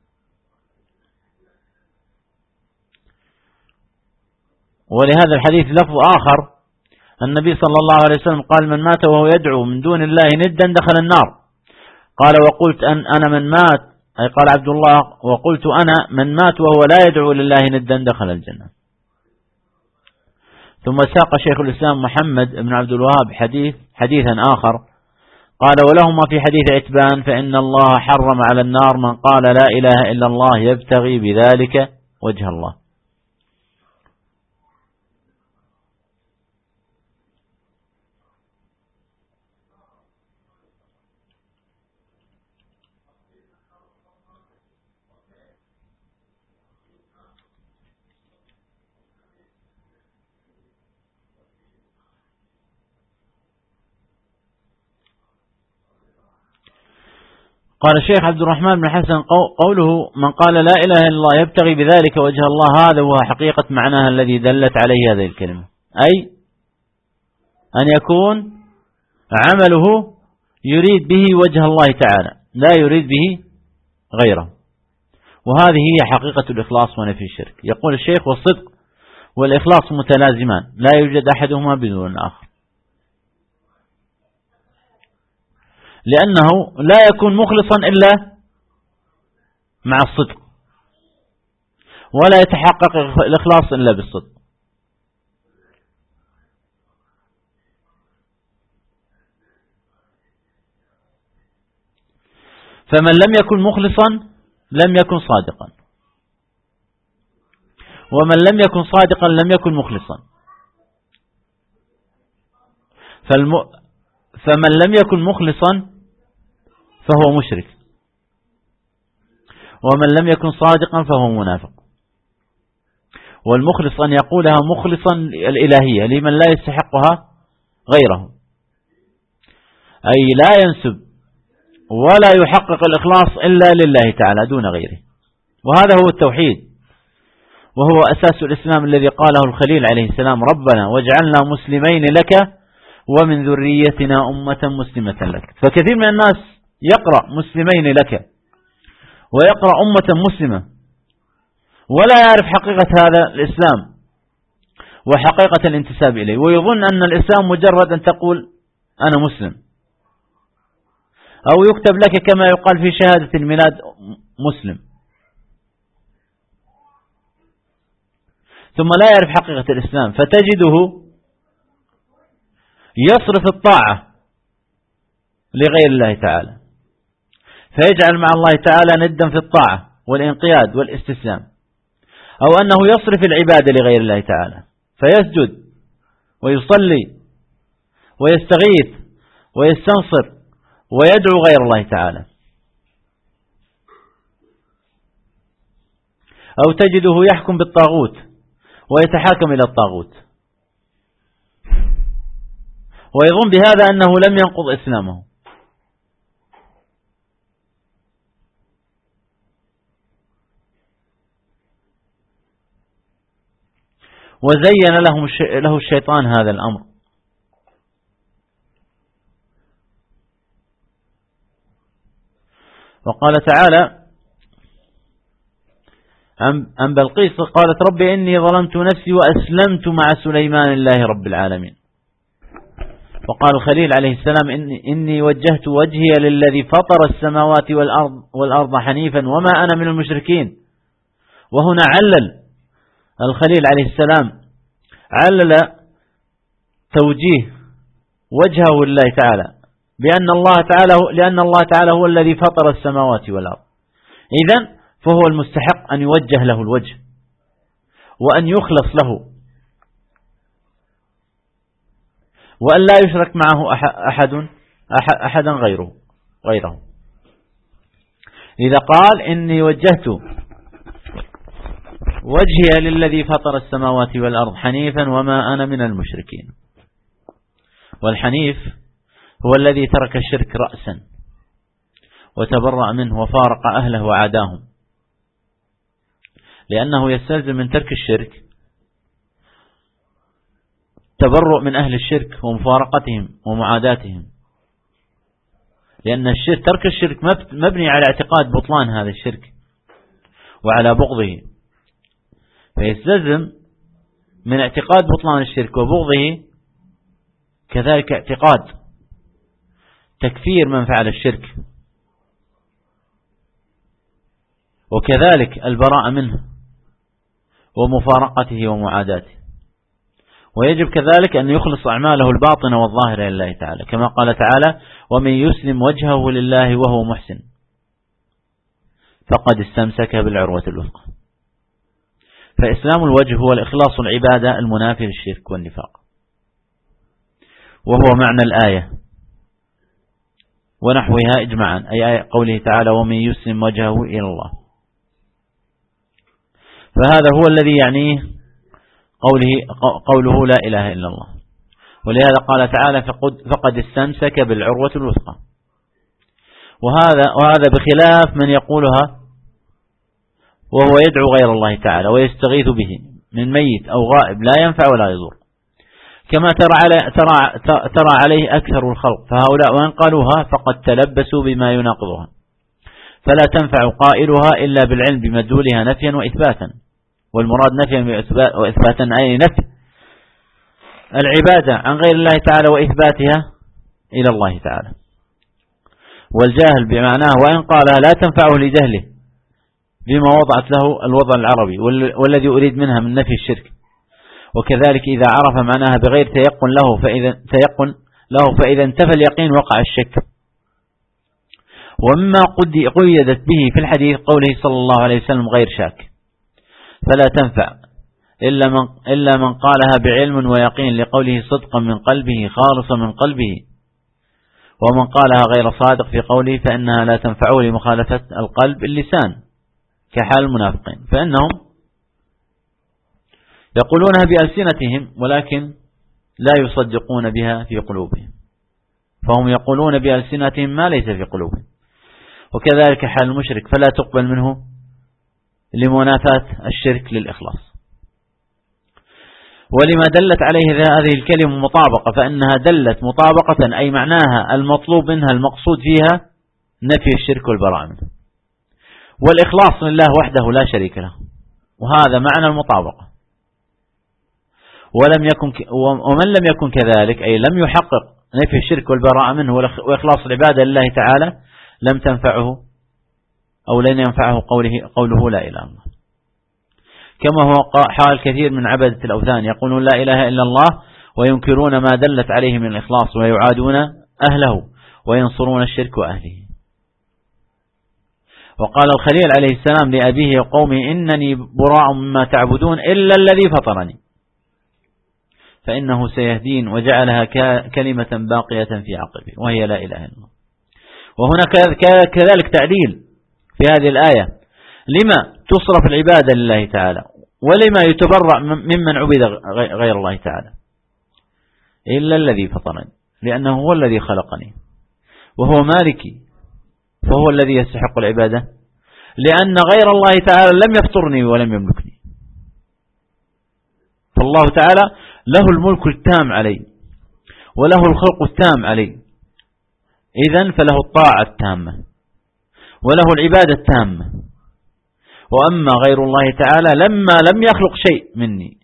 ولهذا الحديث لفظ آخر، النبي صلى الله عليه وسلم قال: من مات وهو يدعو من دون الله ندا دخل النار. قال: وقلت أنا من مات، أي قال عبد الله: وقلت أنا من مات وهو لا يدعو لله ندا دخل الجنة. ثم ساق شيخ الإسلام محمد بن عبد الوهاب حديثا آخر قال: ولهما في حديث عتبان: فإن الله حرم على النار من قال لا إله إلا الله يبتغي بذلك وجه الله. قال الشيخ عبد الرحمن بن حسن: قوله من قال لا إله إلا الله يبتغي بذلك وجه الله، هذا هو حقيقة معناها الذي دلت عليه هذه الكلمة، أي أن يكون عمله يريد به وجه الله تعالى، لا يريد به غيره. وهذه هي حقيقة الإخلاص ونفي الشرك. يقول الشيخ: والصدق والإخلاص متلازمان، لا يوجد أحدهما بدون الآخر، لأنه لا يكون مخلصا إلا مع الصدق، ولا يتحقق الإخلاص إلا بالصدق. فمن لم يكن مخلصا لم يكن صادقا، ومن لم يكن صادقا لم يكن مخلصا. فمن لم يكن مخلصا فهو مشرك، ومن لم يكن صادقا فهو منافق. والمخلص أن يقولها مخلصا الإلهية لمن لا يستحقها غيره، أي لا ينسب ولا يحقق الإخلاص إلا لله تعالى دون غيره. وهذا هو التوحيد، وهو أساس الإسلام الذي قاله الخليل عليه السلام: ربنا واجعلنا مسلمين لك ومن ذريتنا أمة مسلمة لك. فكثير من الناس يقرأ مسلمين لك ويقرأ أمة مسلمة ولا يعرف حقيقة هذا الإسلام وحقيقة الانتساب إليه، ويظن أن الإسلام مجرد أن تقول أنا مسلم، أو يكتب لك كما يقال في شهادة الميلاد مسلم، ثم لا يعرف حقيقة الإسلام، فتجده يصرف الطاعة لغير الله تعالى، فيجعل مع الله تعالى ندا في الطاعة والانقياد والاستسلام، أو أنه يصرف العبادة لغير الله تعالى، فيسجد ويصلي ويستغيث ويستنصر ويدعو غير الله تعالى. أو تجده يحكم بالطاغوت ويتحاكم إلى الطاغوت، ويظن بهذا أنه لم ينقض إسلامه. وزين له الشيطان هذا الأمر، وقال تعالى عن بلقيس قالت: ربي إني ظلمت نفسي وأسلمت مع سليمان الله رب العالمين. وقال الخليل عليه السلام: إني وجهت وجهي للذي فطر السماوات والأرض حنيفا وما أنا من المشركين. وهنا علل الخليل عليه السلام، علل توجيه وجهه لله تعالى لأن الله تعالى هو الذي فطر السماوات والأرض، إذن فهو المستحق أن يوجه له الوجه وأن يخلص له، وأن لا يشرك معه أحدا غيره. إذا قال: إني وجهت وجهي للذي فطر السماوات والأرض حنيفا وما أنا من المشركين. والحنيف هو الذي ترك الشرك رأسا وتبرأ منه وفارق أهله وعاداهم، لأنه يستلزم من ترك الشرك تبرؤ من أهل الشرك ومفارقتهم ومعاداتهم، لأن ترك الشرك مبني على اعتقاد بطلان هذا الشرك وعلى بغضه، فيستلزم من اعتقاد بطلان الشرك وبغضه، كذلك اعتقاد تكفير من فعل الشرك، وكذلك البراءة منه ومفارقته ومعاداته. ويجب كذلك أن يخلص أعماله الباطنة والظاهرة لله تعالى، كما قال تعالى: ومن يسلم وجهه لله وهو محسن فقد استمسك بالعروة الوثقى. فإسلام الوجه هو الإخلاص العبادة المنافي للشرك والنفاق، وهو معنى الآية ونحوها إجماعا، أي آية قوله تعالى: ومن يسلم وجهه إلى الله. فهذا هو الذي يعنيه قوله لا إله إلا الله. ولهذا قال تعالى: فقد استمسك بالعروة الوثقى. وهذا بخلاف من يقولها وهو يدعو غير الله تعالى ويستغيث به من ميت أو غائب لا ينفع ولا يضر، كما ترى عليه أكثر الخلق. فهؤلاء وإن قالوها فقد تلبسوا بما يناقضها، فلا تنفع قائلها إلا بالعلم بمدلولها نفيا وإثباتا. والمراد نفيا وإثباتا أي نفي العبادة عن غير الله تعالى وإثباتها إلى الله تعالى. والجاهل بمعناه وإن قالها لا تنفعه لجهله بما وضعت له الوضع العربي والذي أريد منها من نفي الشرك. وكذلك إذا عرف معناها بغير تيقن له فإذا انتفى اليقين وقع الشك. ومما قيدت به في الحديث قوله صلى الله عليه وسلم: غير شاك، فلا تنفع إلا من قالها بعلم ويقين، لقوله: صدقا من قلبه خالصا من قلبه. ومن قالها غير صادق في قوله فإنها لا تنفعه لمخالفة القلب اللسان، كحال المنافقين، فإنهم يقولونها بألسنتهم ولكن لا يصدقون بها في قلوبهم، فهم يقولون بألسنتهم ما ليس في قلوبهم. وكذلك حال المشرك، فلا تقبل منه لمنافاة الشرك للإخلاص. ولما دلت عليه هذه الكلمة مطابقة، فإنها دلت مطابقة أي معناها المطلوب منها المقصود فيها نفي الشرك والبراءة منه، والإخلاص لله وحده لا شريك له، وهذا معنى المطابقة. ومن لم يكن كذلك أي لم يحقق نفي الشرك والبراءة منه وإخلاص العبادة لله تعالى لم تنفعه أو لن ينفعه قوله لا إله إلا الله، كما هو حال كثير من عبدة الأوثان، يقولون لا إله إلا الله وينكرون ما دلت عليه من الإخلاص ويعادون أهله وينصرون الشرك وأهله. وقال الخليل عليه السلام لأبيه وقومه: إنني براء مما تعبدون إلا الذي فطرني فإنه سيهدين، وجعلها كلمة باقية في عقبه وهي لا إله إلا الله. وهنا كذلك تعليل في هذه الآية لما تصرف العبادة لله تعالى ولما يتبرأ ممن عبد غير الله تعالى، إلا الذي فطرني، لأنه هو الذي خلقني وهو مالكي، فهو الذي يستحق العبادة، لأن غير الله تعالى لم يفطرني ولم يملكني. فالله تعالى له الملك التام علي وله الخلق التام علي، إذن فله الطاعة التامة وله العبادة التامة. وأما غير الله تعالى لما لم يخلق شيء مني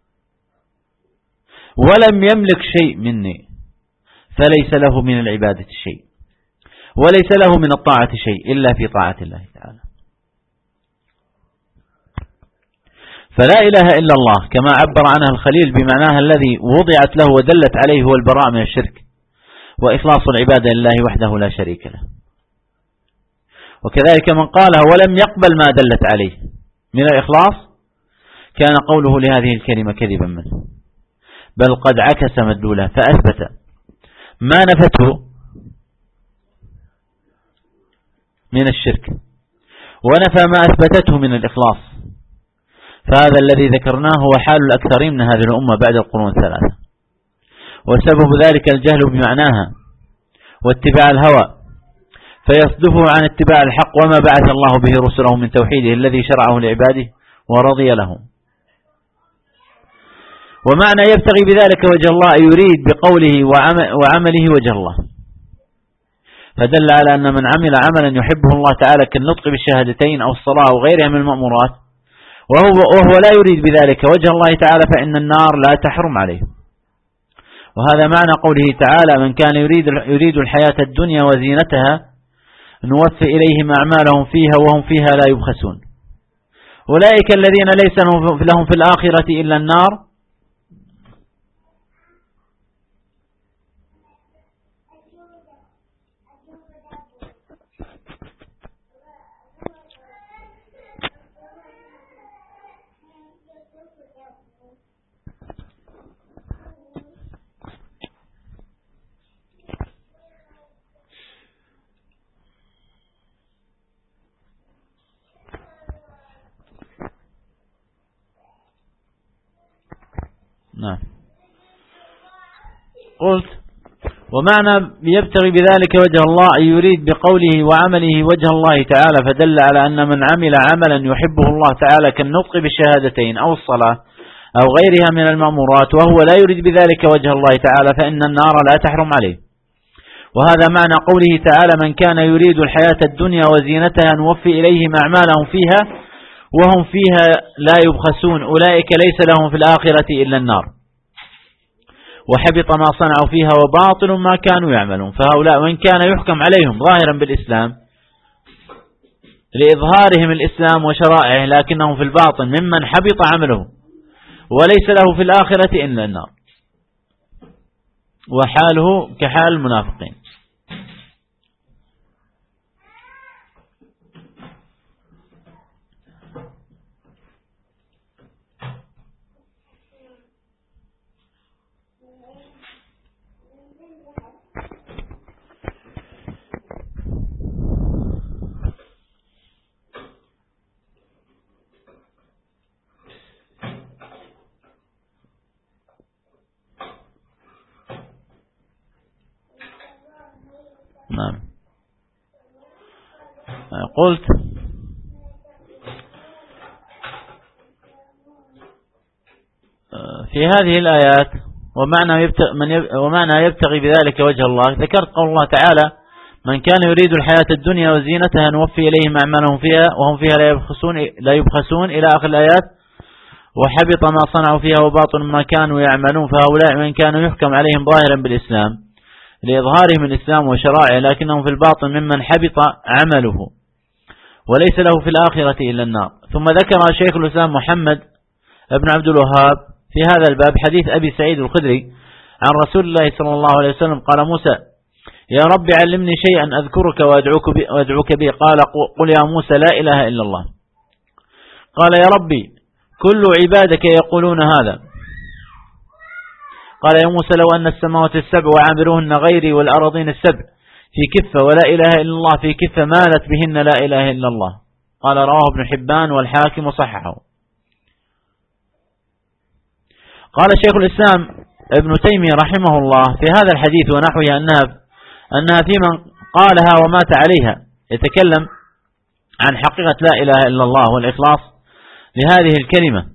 ولم يملك شيء مني فليس له من العبادة شيء وليس له من الطاعة شيء إلا في طاعة الله تعالى. فلا إله إلا الله كما عبر عنها الخليل بمعناها الذي وضعت له ودلت عليه هو البراء من الشرك وإخلاص العبادة لله وحده لا شريك له. وكذلك من قالها ولم يقبل ما دلت عليه من الإخلاص كان قوله لهذه الكلمة كذبا منه، بل قد عكس مدلولها فأثبت ما نفته من الشرك ونفى ما أثبتته من الإخلاص. فهذا الذي ذكرناه هو حال الأكثرين من هذه الأمة بعد القرون الثلاثة، وسبب ذلك الجهل بمعناها واتباع الهوى، فيصدفه عن اتباع الحق وما بعث الله به رسله من توحيده الذي شرعه لعباده ورضي لهم. ومعنى يبتغي بذلك وجه الله يريد بقوله وعمله وجه الله، فدل على أن من عمل عملا يحبه الله تعالى كالنطق بالشهادتين أو الصلاة أو غيرها من المأمورات وهو لا يريد بذلك وجه الله تعالى فإن النار لا تحرم عليه. وهذا معنى قوله تعالى: من كان يريد الحياة الدنيا وزينتها نوفي إليهم أعمالهم فيها وهم فيها لا يبخسون. أولئك الذين ليس لهم في الآخرة إلا النار. نعم. قلت: ومعنى يبتغي بذلك وجه الله أن يريد بقوله وعمله وجه الله تعالى، فدل على أن من عمل عملا يحبه الله تعالى كالنطق بالشهادتين أو الصلاة أو غيرها من المأمورات وهو لا يريد بذلك وجه الله تعالى فإن النار لا تحرم عليه. وهذا معنى قوله تعالى: من كان يريد الحياة الدنيا وزينتها نوفي إليهم أعمالهم فيها وهم فيها لا يبخسون. أولئك ليس لهم في الآخرة إلا النار وحبط ما صنعوا فيها وباطل ما كانوا يعملون. فهؤلاء وإن كان يحكم عليهم ظاهرا بالإسلام لإظهارهم الإسلام وشرائعه، لكنهم في الباطن ممن حبط عمله وليس له في الآخرة إلا النار، وحاله كحال المنافقين. نعم. قلت: في هذه الآيات ومعنى يبتغي بذلك وجه الله، ذكرت قول الله تعالى: من كان يريد الحياة الدنيا وزينتها نوفي إليهم أعمالهم فيها وهم فيها لا يبخسون إلى آخر الآيات، وحبط ما صنعوا فيها وباطل ما كانوا يعملون. فهؤلاء من كانوا يحكم عليهم ظاهرا بالإسلام لإظهارهم الإسلام وشرائعه، لكنهم في الباطن ممن حبط عمله وليس له في الآخرة إلا النار. ثم ذكر شيخ الإسلام محمد ابن عبد الوهاب في هذا الباب حديث أبي سعيد الخدري عن رسول الله صلى الله عليه وسلم قال: موسى يا رب علمني شيئا أذكرك وأدعوك به. قال: قل يا موسى لا إله إلا الله. قال: يا ربي كل عبادك يقولون هذا. قال: يا موسى لو أن السماوات السبع وعامرهن غيري والأراضين السبع في كفة ولا إله إلا الله في كفة مالت بهن لا إله إلا الله. قال: رواه ابن حبان والحاكم وصححه. قال شيخ الإسلام ابن تيمية رحمه الله في هذا الحديث ونحوه أنها في من قالها ومات عليها يتكلم عن حقيقة لا إله إلا الله والإخلاص لهذه الكلمة.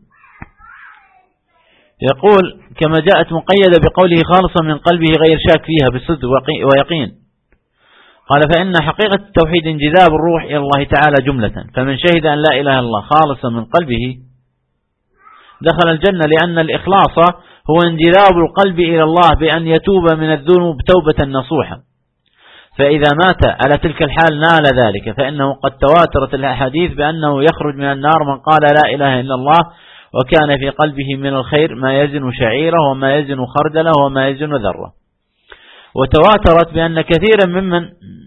يقول: كما جاءت مقيدة بقوله خالصا من قلبه غير شاك فيها بالصدق ويقين. قال: فإن حقيقة التوحيد انجذاب الروح إلى الله تعالى جملة، فمن شهد أن لا إله إلا الله خالصا من قلبه دخل الجنة، لأن الإخلاص هو انجذاب القلب إلى الله بأن يتوب من الذنوب توبة نصوحة. فإذا مات على تلك الحال نال ذلك، فإنه قد تواترت الأحاديث بأنه يخرج من النار من قال لا إله إلا الله وكان في قلبه من الخير ما يزن شعيره وما يزن خردله وما يزن ذره. وتواترت بأن كثيرا ممن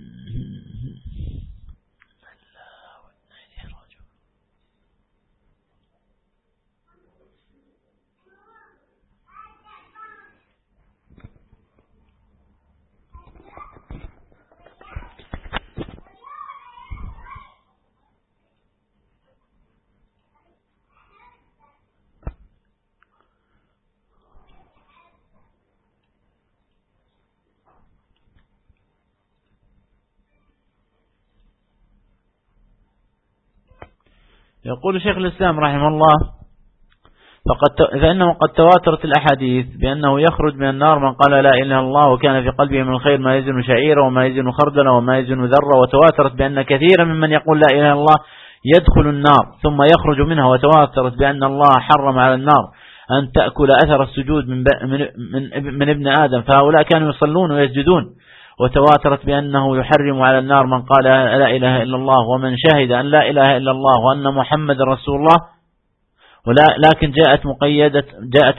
يقول شيخ الإسلام رحمه الله: فإنه قد تواترت الأحاديث بأنه يخرج من النار من قال لا إله إلا الله وكان في قلبه من الخير ما يزن شعيره وما يزن خردله وما يزن ذره. وتواترت بأن كثيرا ممن يقول لا إله إلا الله يدخل النار ثم يخرج منها، وتواترت بأن الله حرم على النار أن تأكل أثر السجود من ابن آدم، فهؤلاء كانوا يصلون ويسجدون. وتواترت بأنه يحرم على النار من قال لا إله إلا الله ومن شهد أن لا إله إلا الله وأن محمد رسول الله. لكن جاءت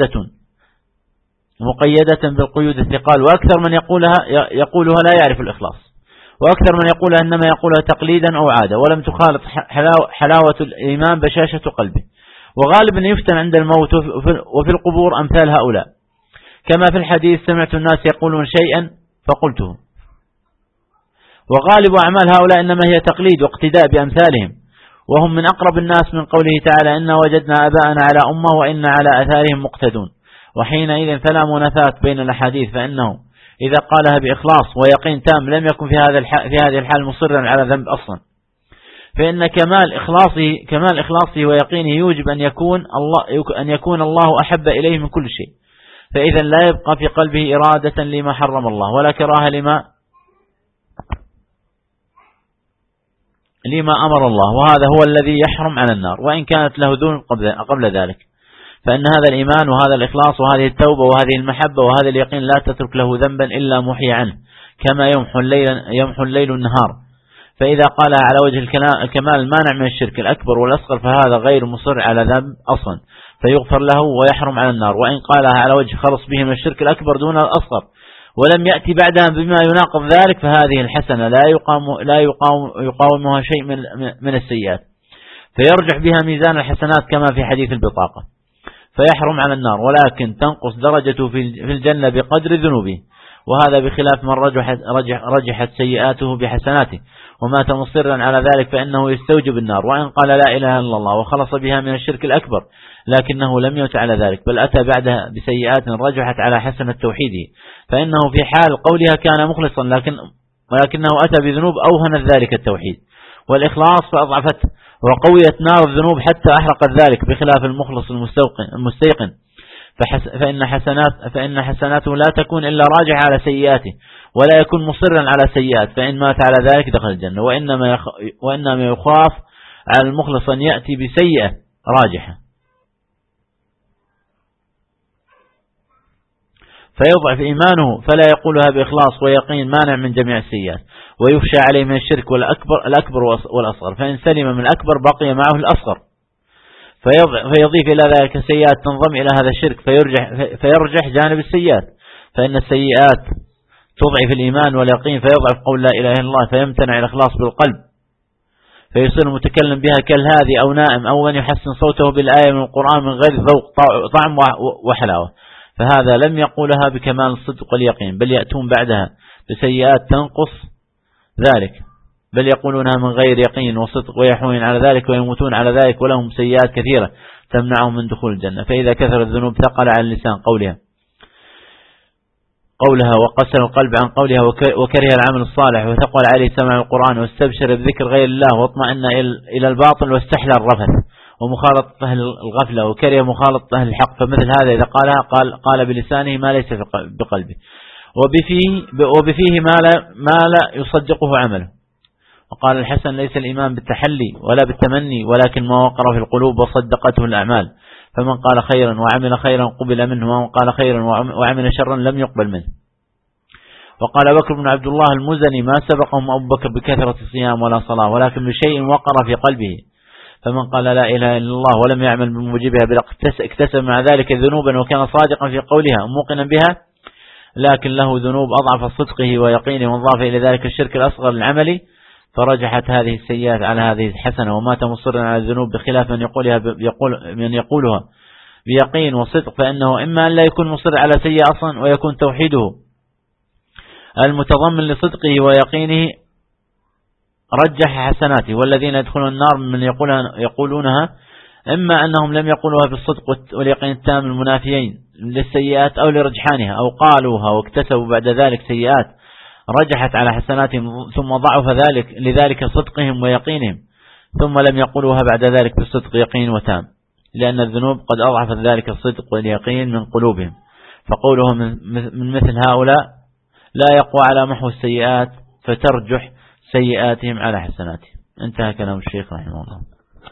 مقيدة بالقيود الثقال، وأكثر من يقولها لا يعرف الإخلاص، وأكثر من يقولها إنما يقولها تقليدا أو عادة، ولم تخالط حلاوة الإيمان بشاشة قلبه. وغالبا يفتن عند الموت وفي القبور أمثال هؤلاء، كما في الحديث سمعت الناس يقولون شيئا فقلته. وغالب أعمال هؤلاء إنما هي تقليد واقتداء بأمثالهم، وهم من أقرب الناس من قوله تعالى إنا وجدنا آباءنا على أمة وإنا على أثارهم مقتدون. وحينئذ فلا منافاة بين الأحاديث، فإنه إذا قالها بإخلاص ويقين تام لم يكن في هذه الحال مصرا على ذنب أصلا، فإن كمال إخلاصه ويقينه يوجب أن يكون الله أحب إليه من كل شيء، فإذا لا يبقى في قلبه إرادة لما حرم الله ولا كراهة لما أمر الله، وهذا هو الذي يحرم على النار وإن كانت له ذنوب قبل ذلك. فإن هذا الإيمان وهذا الإخلاص وهذه التوبة وهذه المحبة وهذا اليقين لا تترك له ذنبا إلا محي عنه، كما يمحو الليل النهار. فإذا قال على وجه الكمال المانع من الشرك الأكبر والأصغر فهذا غير مصر على ذنب أصلا فيغفر له ويحرم على النار، وإن قالها على وجه خلص به من الشرك الأكبر دون الأصغر ولم يأتي بعدها بما يناقض ذلك فهذه الحسنة لا يقاومها شيء من السيئات، فيرجح بها ميزان الحسنات كما في حديث البطاقة، فيحرم على النار، ولكن تنقص درجته في الجنة بقدر ذنوبه، وهذا بخلاف من رجحت سيئاته بحسناته ومات مصرا على ذلك فإنه يستوجب النار، وإن قال لا إله إلا الله وخلص بها من الشرك الأكبر لكنه لم يمت على ذلك بل أتى بعدها بسيئات رجحت على حسنة توحيده، فإنه في حال قولها كان مخلصا ولكنه أتى بذنوب أوهنت ذلك التوحيد والإخلاص فأضعفته وقويت نار الذنوب حتى أحرقت ذلك، بخلاف المخلص المستيقن فإن حسناته لا تكون إلا راجعة على سيئاته ولا يكون مصرا على سيئات، فإن مات على ذلك دخل الجنة. وإنما يخاف على المخلص أن يأتي بسيئة راجحة فيضعف إيمانه فلا يقولها بإخلاص ويقين مانع من جميع السيئات، ويفشى عليه من الشرك الأكبر والأصغر، فإن سلم من الأكبر بقي معه الأصغر فيضيف إلى ذلك سيئات تنضم إلى هذا الشرك فيرجح جانب السيئات، فإن السيئات تضعف الإيمان واليقين فيضعف قول لا إله إلا الله فيمتنع الإخلاص بالقلب فيصير المتكلم بها كالهادي أو نائم أو من يحسن صوته بالآية من القرآن من غير ذوق طعم وحلاوة، فهذا لم يقولها بكمال الصدق واليقين بل يأتون بعدها بسيئات تنقص ذلك، بل يقولونها من غير يقين وصدق ويحون على ذلك ويموتون على ذلك ولهم سيئات كثيرة تمنعهم من دخول الجنة. فإذا كثر الذنوب ثقل على اللسان قولها وقسر القلب عن قولها وكره العمل الصالح وثقل عليه سمع القرآن واستبشر بذكر غير الله واطمئن إلى الباطل واستحلى الرفث ومخالطة أهل الغفلة وكره مخالطة أهل الحق، فمثل هذا إذا قالها قال بلسانه ما ليس بقلبه وبفيه ما لا يصدقه عمله. وقال الحسن ليس الإيمان بالتحلي ولا بالتمني ولكن ما وقر في القلوب وصدقته الأعمال، فمن قال خيرا وعمل خيرا قبل منه ومن قال خيرا وعمل شرا لم يقبل منه. وقال بكر بن عبد الله المزني ما سبقهم أبو بكر بكثرة الصيام ولا صلاة ولكن بشيء وقر في قلبه، فمن قال لا إله إلا الله ولم يعمل بموجبها بل اكتسب مع ذلك ذنوبا وكان صادقا في قولها موقنا بها لكن له ذنوب أضعف صدقه ويقينه وانضاف إلى ذلك الشرك الأصغر العملي فرجحت هذه السيئات على هذه الحسنة ومات مصرا على الذنوب، بخلاف من يقولها بيقين وصدق، فإنه إما أن لا يكون مصر على سيئة أصلا ويكون توحيده المتضمن لصدقه ويقينه رجح حسناته، والذين يدخلون النار من يقولونها إما أنهم لم يقولوها بالصدق واليقين التام المنافيين للسيئات أو لرجحانها أو قالوها واكتسبوا بعد ذلك سيئات رجحت على حسناتهم ثم ضعف لذلك صدقهم ويقينهم ثم لم يقولوها بعد ذلك بالصدق يقين وتام، لأن الذنوب قد أضعفت ذلك الصدق واليقين من قلوبهم، فقوله من مثل هؤلاء لا يقوى على محو السيئات فترجح سيئاتهم على حسناتهم. انتهى كلام الشيخ رحمه الله.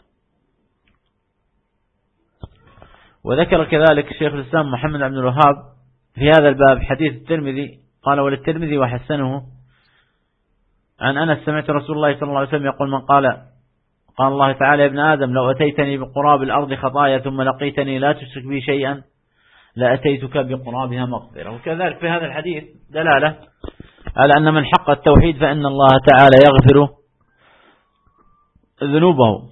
وذكر كذلك شيخ الإسلام محمد عبد الوهاب في هذا الباب حديث الترمذي، قال وللترمذي وحسنه عن أنس سمعت رسول الله صلى الله عليه وسلم يقول من قال الله تعالى يا ابن آدم لو أتيتني بقراب الأرض خطايا ثم لقيتني لا تشرك بي شيئا لأتيتك بقرابها مغفرة. وكذلك في هذا الحديث دلالة على أن من حق التوحيد فإن الله تعالى يغفر ذنوبه.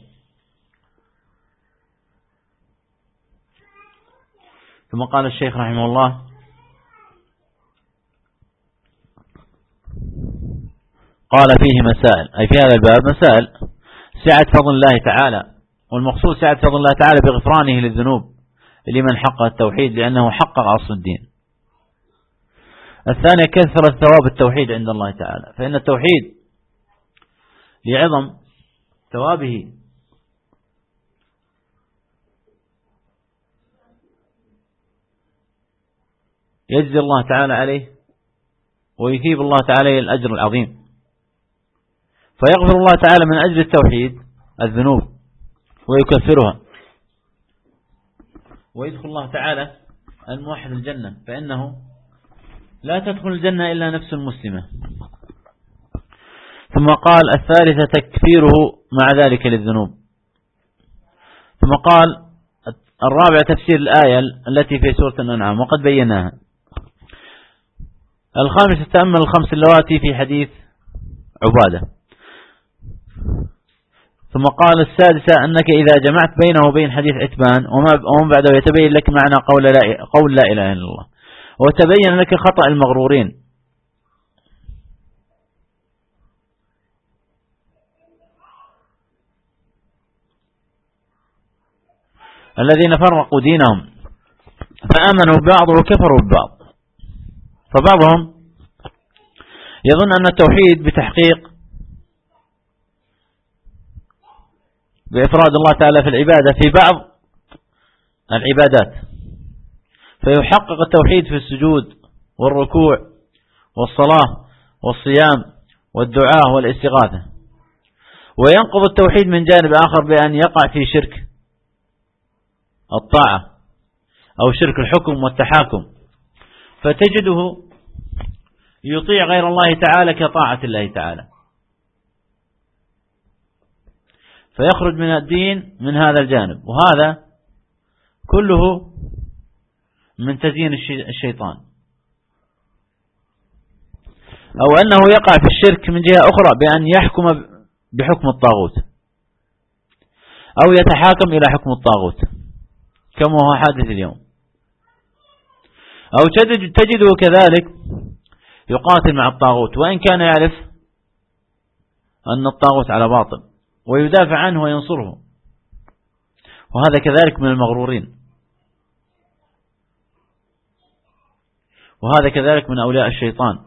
ثم قال الشيخ رحمه الله قال فيه مسائل، أي في هذا الباب مسائل سعة فضل الله تعالى، والمقصود سعة فضل الله تعالى بغفرانه للذنوب لمن حقق التوحيد لأنه حقق أصل الدين. الثانية كثرة ثواب التوحيد عند الله تعالى، فإن التوحيد لعظم ثوابه يجزي الله تعالى عليه ويثيب الله تعالى الأجر العظيم، فيغفر الله تعالى من أجل التوحيد الذنوب ويكفرها، ويدخل الله تعالى الموحد الجنة، فإنه لا تدخل الجنة إلا نفس مسلمة. ثم قال الثالثة تكفيره مع ذلك للذنوب. ثم قال الرابع تفسير الآية التي في سورة الأنعام وقد بيناها. الخامس تأمل الخمس اللواتي في حديث عبادة. ثم قال السادسة أنك إذا جمعت بينه وبين حديث عتبان ومن بعده يتبين لك معنى قول لا إله إلا الله، وتبين لك خطأ المغرورين الذين فرقوا دينهم فآمنوا ببعض وكفروا ببعض. فبعضهم يظن أن التوحيد بتحقيق بإفراد الله تعالى في العبادة في بعض العبادات، فيحقق التوحيد في السجود والركوع والصلاة والصيام والدعاء والاستغاثة، وينقض التوحيد من جانب آخر بأن يقع في شرك الطاعة أو شرك الحكم والتحاكم، فتجده يطيع غير الله تعالى كطاعة الله تعالى، فيخرج من الدين من هذا الجانب. وهذا كله من تزيين الشيطان، أو أنه يقع في الشرك من جهة أخرى بأن يحكم بحكم الطاغوت أو يتحاكم إلى حكم الطاغوت كما هو حادث اليوم، أو تجده كذلك يقاتل مع الطاغوت وإن كان يعرف أن الطاغوت على باطل ويدافع عنه وينصره، وهذا كذلك من المغرورين، وهذا كذلك من أولياء الشيطان،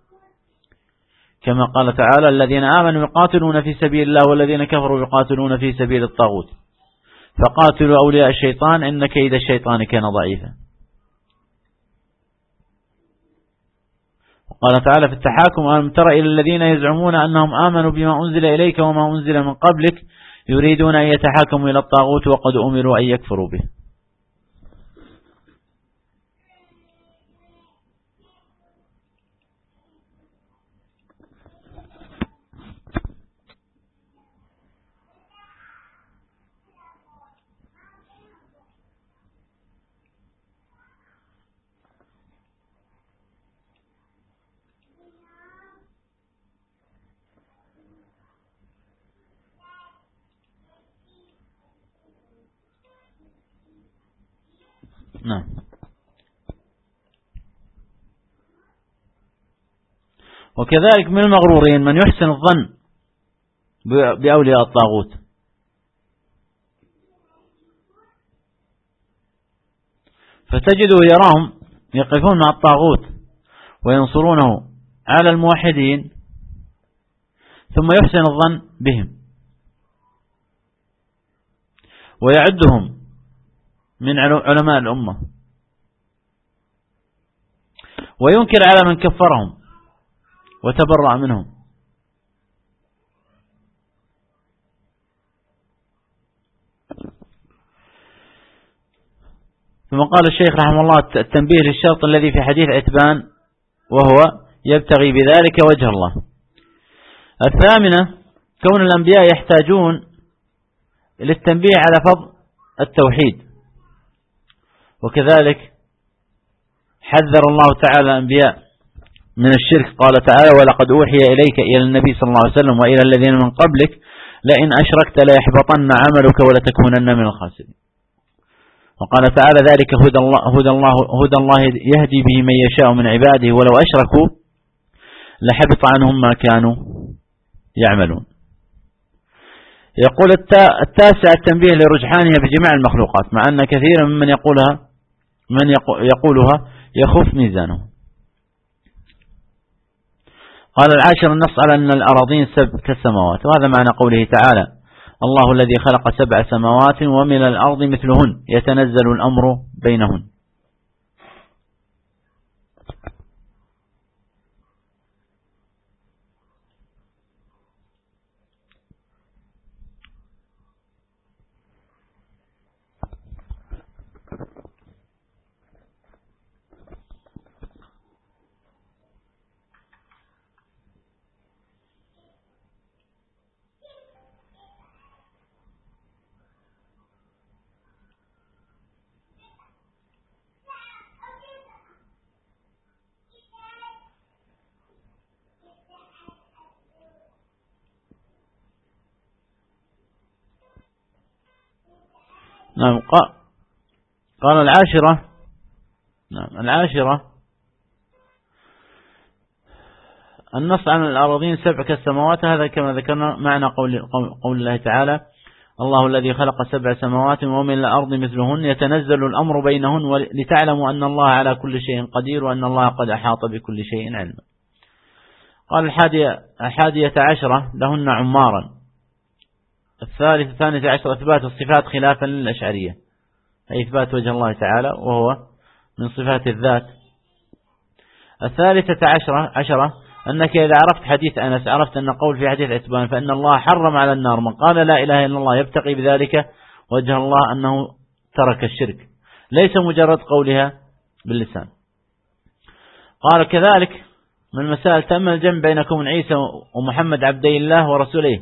كما قال تعالى الذين آمنوا يقاتلون في سبيل الله والذين كفروا يقاتلون في سبيل الطاغوت فقاتلوا أولياء الشيطان إن كيد الشيطان كان ضعيفا. قال تعالى في التحاكم ألم تر إلى الذين يزعمون أنهم آمنوا بما أنزل إليك وما أنزل من قبلك يريدون أن يتحاكموا إلى الطاغوت وقد أمروا أن يكفروا به. نعم. وكذلك من المغرورين من يحسن الظن بأولياء الطاغوت، فتجده يراهم يقفون مع الطاغوت وينصرونه على الموحدين ثم يحسن الظن بهم ويعدهم من علماء الأمة وينكر على من كفرهم وتبرأ منهم. ثم قال الشيخ رحمه الله التنبيه للشرط الذي في حديث عتبان وهو يبتغي بذلك وجه الله. الثامنة كون الأنبياء يحتاجون للتنبيه على فضل التوحيد، وكذلك حذر الله تعالى الأنبياء من الشرك. قال تعالى ولقد أوحي إليك إلى النبي صلى الله عليه وسلم وإلى الذين من قبلك لئن أشركت ليحبطن عملك ولتكونن من الخاسرين. وقال تعالى ذلك هدى الله يهدي به من يشاء من عباده ولو أشركوا لحبط عنهم ما كانوا يعملون. يقول التاسع التنبيه لرجحانها بجميع المخلوقات مع أن كثيرا من يقولها يخف ميزانه. قال العاشر النص على أن الأراضين سبع كالسماوات، وهذا معنى قوله تعالى الله الذي خلق سبع سماوات ومن الأرض مثلهن يتنزل الأمر بينهن. نعم. قال العاشرة النص عن الأراضين سبع كالسماوات، هذا كما ذكرنا معنى قول الله تعالى الله الذي خلق سبع سماوات ومن الأرض مثلهن يتنزل الأمر بينهن لتعلموا أن الله على كل شيء قدير وأن الله قد أحاط بكل شيء علما. قال الحادية عشرة لهن عمارا. الثانية عشرة إثبات الصفات خلافا للأشعرية، أي إثبات وجه الله تعالى وهو من صفات الذات. الثالثة عشرة أنك إذا عرفت حديث أنس عرفت أن قول في حديث عتبان فإن الله حرم على النار من قال لا إله إلا الله يبتغي بذلك وجه الله أنه ترك الشرك، ليس مجرد قولها باللسان. قال كذلك من المسائل تم الجمع بين كون عيسى ومحمد عبدي الله ورسوله.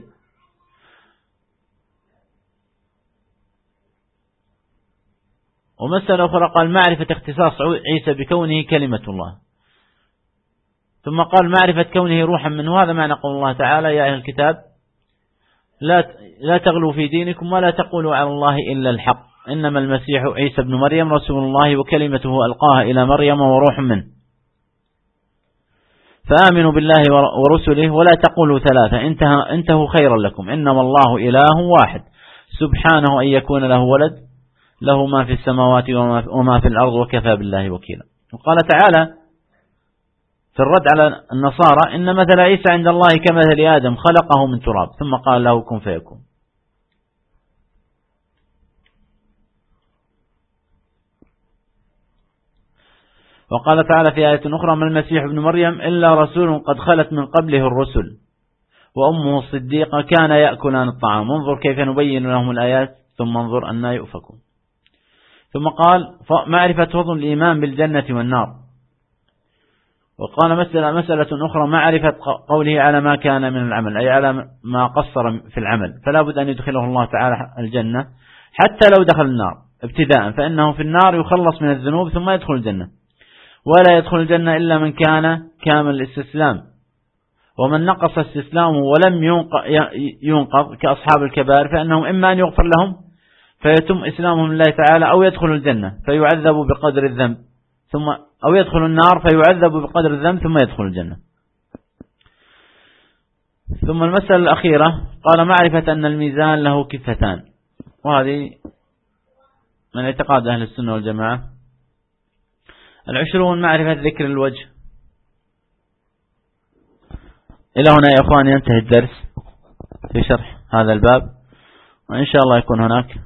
ومسألة أخرى قال معرفة اختصاص عيسى بكونه كلمة الله، ثم قال معرفة كونه روحا منه. هذا معنى قول الله تعالى يا أهل الكتاب لا تغلوا في دينكم ولا تقولوا على الله إلا الحق إنما المسيح عيسى بن مريم رسول الله وكلمته ألقاها إلى مريم وروح منه فآمنوا بالله ورسله ولا تقولوا ثلاثة انتهوا خيرا لكم إنما الله إله واحد سبحانه أن يكون له ولد له ما في السماوات وما في الأرض وكفى بالله وكيلا. وقال تعالى في الرد على النصارى إن مثل عيسى عند الله كمثل آدم خلقه من تراب ثم قال له كن فيكون. وقال تعالى في آية أخرى ما المسيح ابن مريم إلا رسول قد خلت من قبله الرسل وأمه الصديقة كان يأكلان الطعام انظر كيف نبين لهم الآيات ثم انظر أننا يؤفكون. ثم قال معرفة فضل الإيمان بالجنة والنار. وقال مسألة أخرى معرفة قوله على ما كان من العمل أي على ما قصر في العمل فلا بد أن يدخله الله تعالى الجنة حتى لو دخل النار ابتداء فإنه في النار يخلص من الذنوب ثم يدخل الجنة ولا يدخل الجنة إلا من كان كامل الاستسلام ومن نقص استسلامه ولم ينقض كأصحاب الكبائر فإنهم إما أن يغفر لهم فيتم إسلامهم لله تعالى أو يدخل الجنة فيعذب بقدر الذنب أو يدخل النار فيعذب بقدر الذنب ثم يدخل الجنة. ثم المسألة الأخيرة قال معرفة أن الميزان له كفتان، وهذه من اعتقاد أهل السنة والجماعة. 20 معرفة ذكر الوجه. إلى هنا يا أخواني ينتهي الدرس في شرح هذا الباب، وإن شاء الله يكون هناك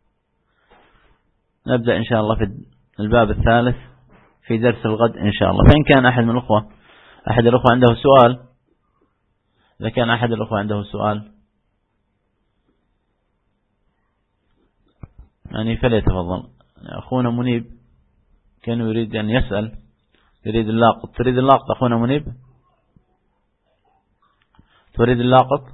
نبدأ إن شاء الله في الباب الثالث في درس الغد إن شاء الله. فإن كان أحد الأخوة عنده سؤال، إذا كان أحد الأخوة عنده سؤال يعني فليتفضل. أخونا منيب كان يريد أن يسأل، يريد اللاقط. تريد اللاقط أخونا منيب؟ تريد اللاقط؟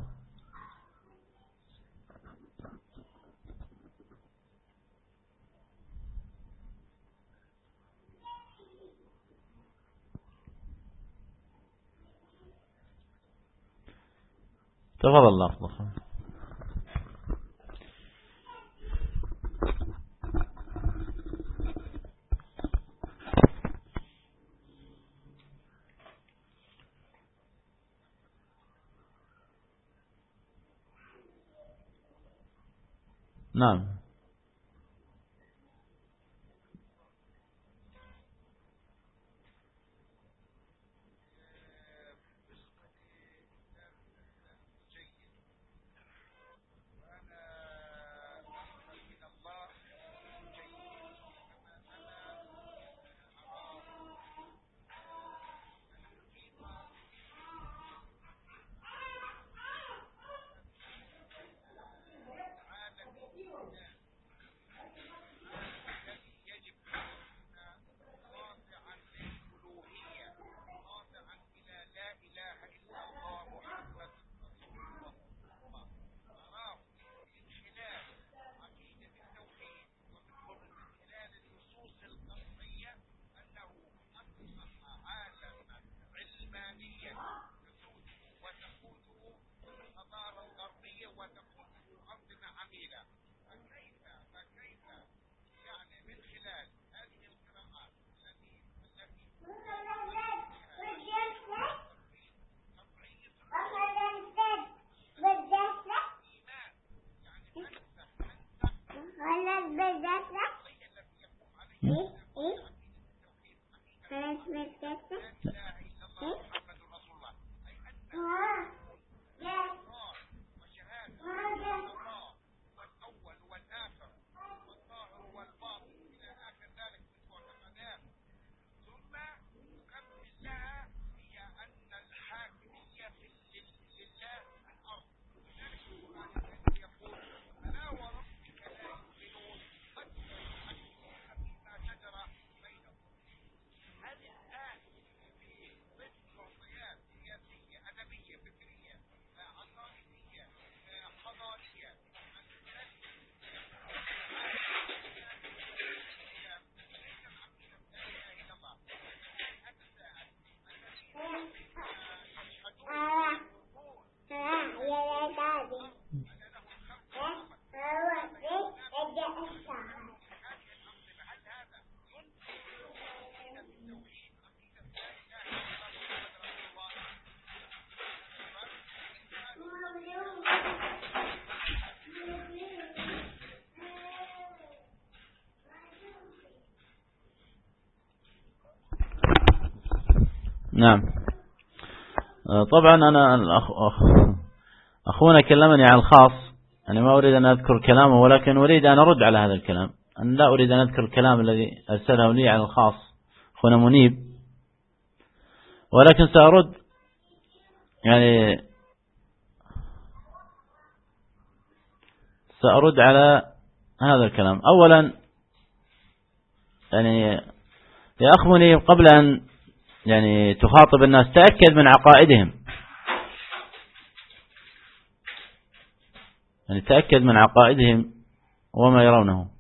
تفضل لاقط. نعم. نعم. طبعا أنا أخونا كلمني عن الخاص، أنا ما أريد أن أذكر كلامه، ولكن أريد أن أرد على هذا الكلام. أنا لا أريد أن أذكر الكلام الذي أرسله لي عن الخاص أخونا منيب، ولكن سأرد يعني سأرد على هذا الكلام. أولا يعني يا أخ منيب، قبل أن يعني تخاطب الناس تأكد من عقائدهم، يعني تأكد من عقائدهم وما يرونه.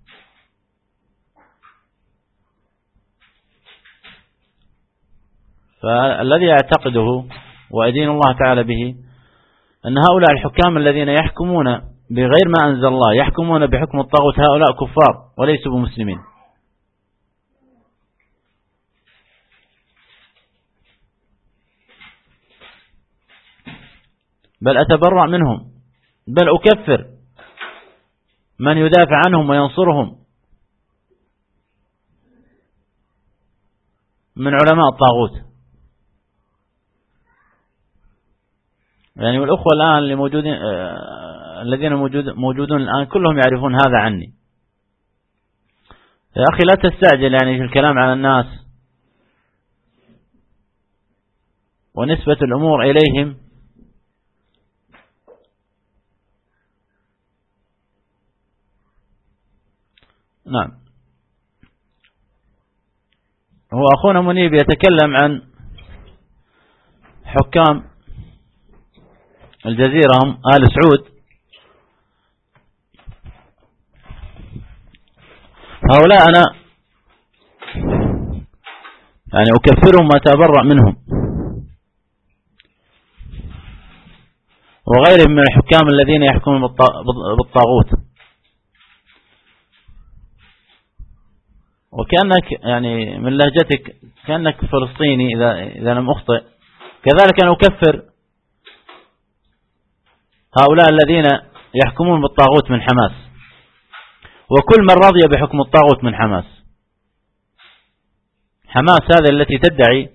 فالذي أعتقده وأدين الله تعالى به أن هؤلاء الحكام الذين يحكمون بغير ما أنزل الله، يحكمون بحكم الطاغوت، هؤلاء كفار وليسوا بمسلمين، بل أتبرأ منهم، بل أكفر من يدافع عنهم وينصرهم من علماء الطاغوت. يعني والأخوة الآن اللي موجودين الذين موجودون الآن كلهم يعرفون هذا عني. يا أخي لا تستعجل يعني في الكلام على الناس ونسبة الأمور إليهم. نعم. هو أخونا منيب يتكلم عن حكام الجزيرة هم آل سعود. هؤلاء أنا يعني أكفرهم وأتبرأ منهم، وغيرهم من الحكام الذين يحكمون بالطاغوت. وكأنك يعني من لهجتك كأنك فلسطيني إذا لم أخطئ. كذلك أنا أكفر هؤلاء الذين يحكمون بالطاغوت من حماس، وكل من رضي بحكم الطاغوت من حماس. حماس هذه التي تدعي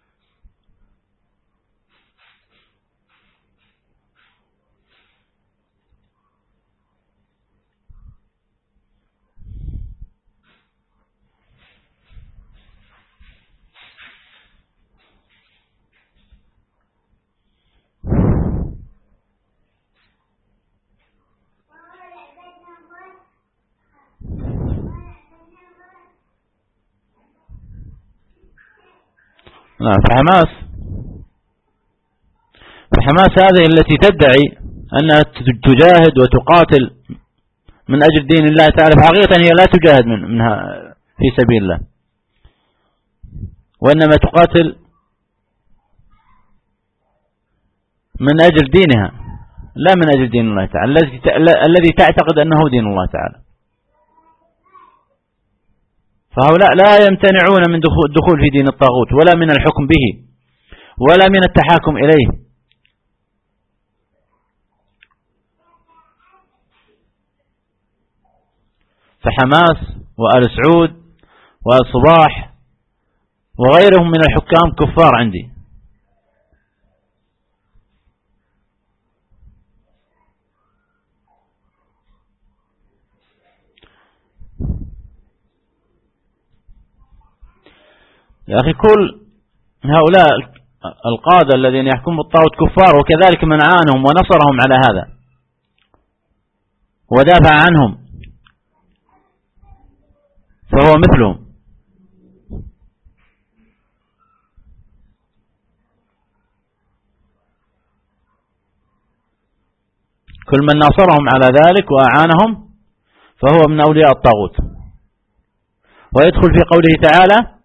فحماس هذه التي تدعي أنها تجاهد وتقاتل من أجل دين الله تعالى، حقيقة هي لا تجاهد منها في سبيل الله، وإنما تقاتل من أجل دينها لا من أجل دين الله تعالى الذي تعتقد أنه دين الله تعالى. فهؤلاء لا يمتنعون من الدخول في دين الطاغوت ولا من الحكم به ولا من التحاكم إليه. فحماس وآل سعود وآل صباح وغيرهم من الحكام كفار عندي. يا أخي كل هؤلاء القادة الذين يحكمون بالطاغوت كفار، وكذلك من عانهم ونصرهم على هذا ودافع عنهم فهو مثلهم. كل من ناصرهم على ذلك وأعانهم فهو من أولياء الطاغوت. ويدخل في قوله تعالى: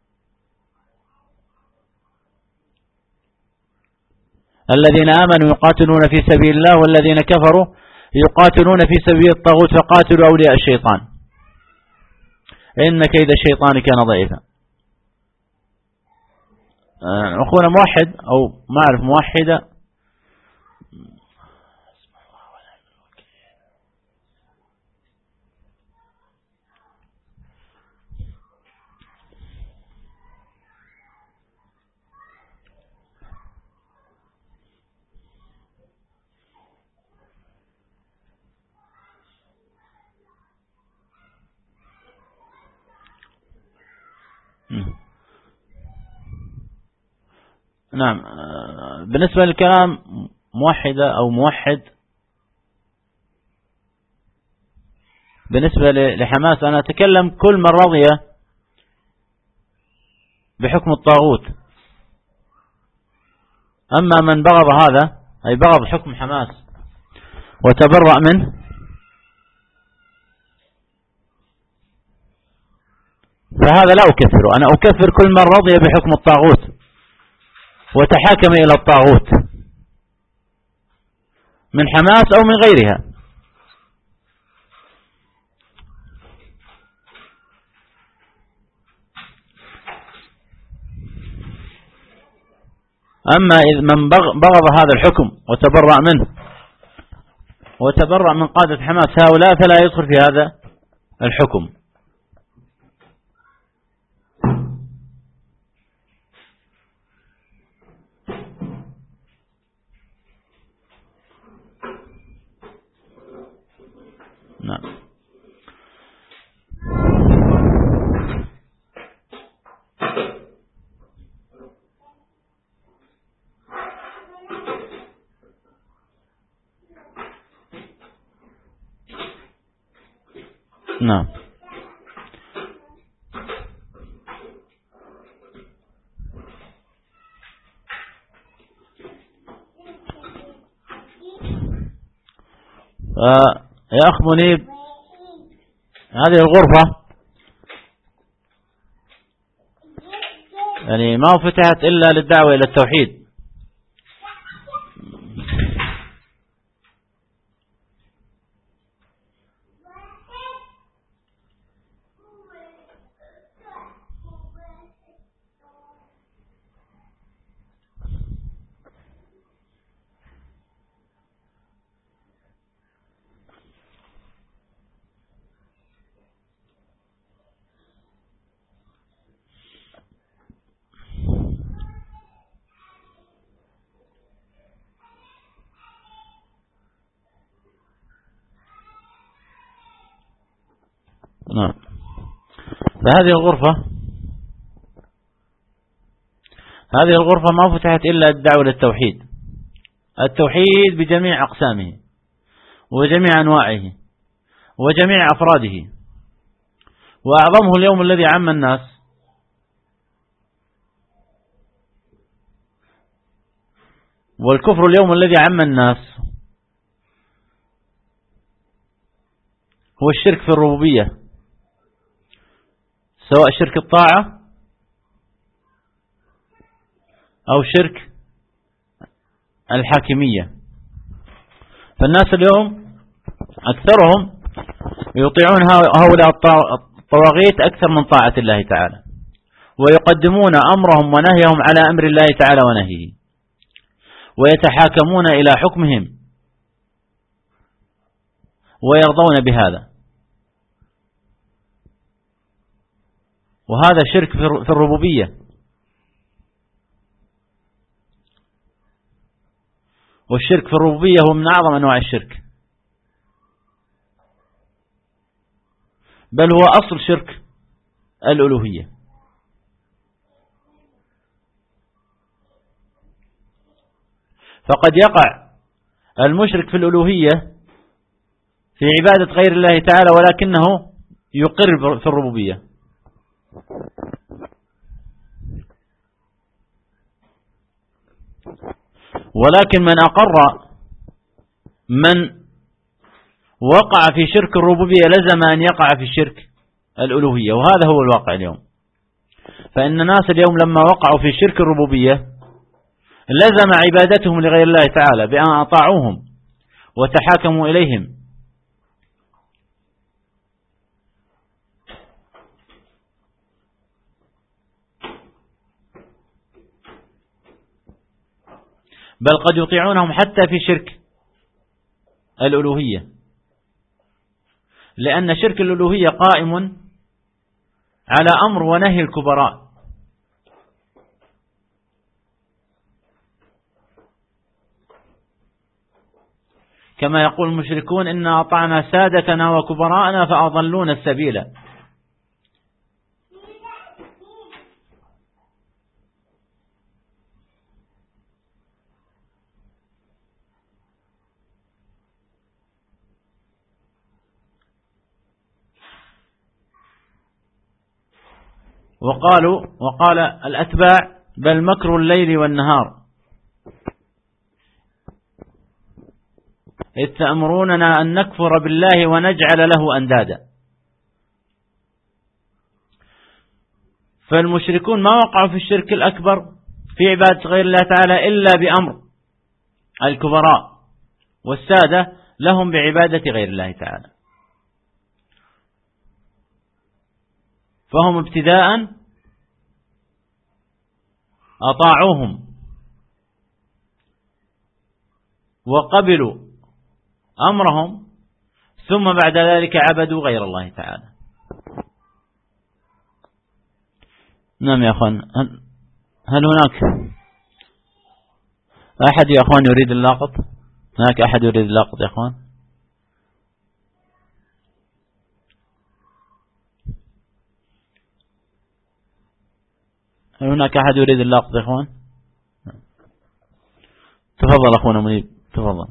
الذين آمنوا يقاتلون في سبيل الله والذين كفروا يقاتلون في سبيل الطاغوت فقاتلوا أولياء الشيطان إن كيد الشيطان كان ضعيفا. أخونا موحد أو ما أعرف موحدة نعم. بالنسبة للكلام موحدة أو موحد، بالنسبة لحماس أنا أتكلم كل من رضي بحكم الطاغوت. أما من بغض هذا أي بغض حكم حماس وتبرأ منه فهذا لا أكفره. أنا أكفر كل من رضي بحكم الطاغوت وتحاكم إلى الطاغوت من حماس أو من غيرها. أما إذ من بغض هذا الحكم وتبرأ منه وتبرأ من قادة حماس هؤلاء فلا يدخل في هذا الحكم. نعم. نعم. يا أخ منيب، هذه الغرفة يعني ما فتحت إلا للدعوة إلى التوحيد. نعم. فهذه الغرفة ما فتحت إلا الدعوة للتوحيد، التوحيد بجميع أقسامه وجميع أنواعه وجميع أفراده، وأعظمه اليوم الذي عم الناس والكفر اليوم الذي عم الناس هو الشرك في الربوبية، سواء شرك الطاعة أو شرك الحاكمية. فالناس اليوم أكثرهم يطيعون هؤلاء الطواغيت أكثر من طاعة الله تعالى، ويقدمون أمرهم ونهيهم على أمر الله تعالى ونهيه، ويتحاكمون إلى حكمهم ويرضون بهذا، وهذا شرك في الربوبية. والشرك في الربوبية هو من أعظم أنواع الشرك، بل هو أصل شرك الألوهية. فقد يقع المشرك في الألوهية في عبادة غير الله تعالى ولكنه يقر في الربوبية. ولكن من وقع في شرك الربوبية لزم أن يقع في شرك الألوهية، وهذا هو الواقع اليوم. فإن الناس اليوم لما وقعوا في شرك الربوبية لزم عبادتهم لغير الله تعالى بأن أطاعوهم وتحاكموا إليهم. بل قد يطيعونهم حتى في شرك الألوهية، لأن شرك الألوهية قائم على أمر ونهي الكبراء، كما يقول المشركون إنا أطعنا سادتنا وكبراءنا فأضلون السبيل. وقال الأتباع بل مكر الليل والنهار إذ تأمروننا أن نكفر بالله ونجعل له أندادا. فالمشركون ما وقعوا في الشرك الأكبر في عبادة غير الله تعالى إلا بأمر الكبراء والسادة لهم بعبادة غير الله تعالى، فهم ابتداء أطاعوهم وقبلوا أمرهم، ثم بعد ذلك عبدوا غير الله تعالى. نعم يا أخوان، هل هناك أحد يا أخوان يريد اللقط؟ هناك أحد يريد اللقط يا أخوان؟ هل هناك أحد يريد اللقط يا أخوان؟ تفضل أخونا منيب، تفضل.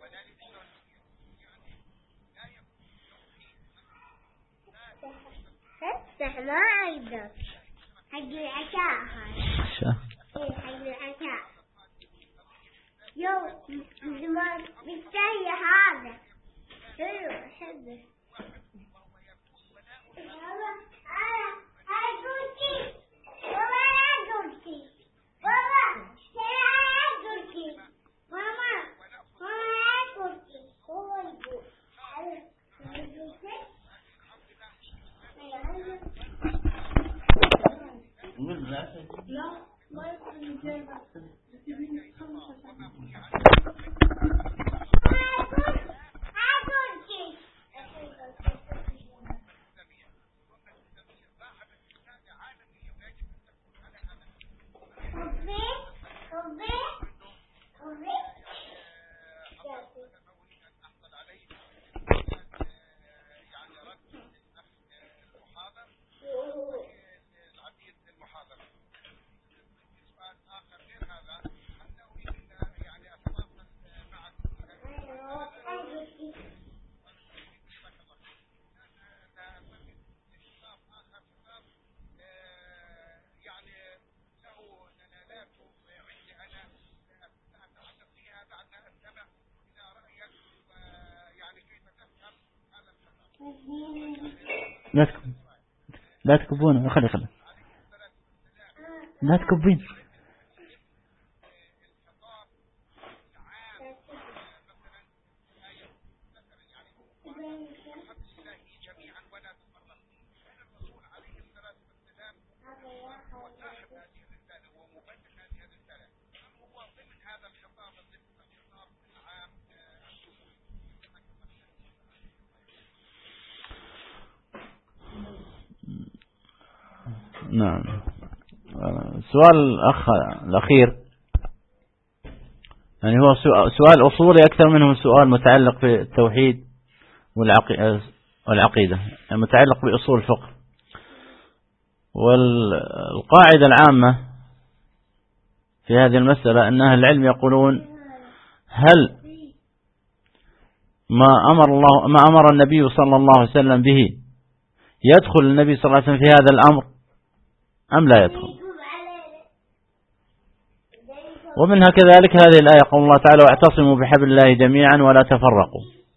ما أقدر حق العشاء هذا حق العشاء يوم زمان بالشاي هذا حلو أحبه لا تكبون خلي لا تكبين نعم. سؤال الأخ الأخير يعني هو سؤال أصولي أكثر منه سؤال متعلق في التوحيد والعقيدة يعني متعلق بأصول الفقه. والقاعدة العامة في هذه المسألة أن أهل العلم يقولون هل ما أمر النبي صلى الله عليه وسلم به يدخل النبي صلى الله عليه وسلم في هذا الأمر أم لا يدخل؟ ومنها كذلك هذه الآية قول الله تعالى واعتصموا بحبل الله جميعا ولا تفرقوا.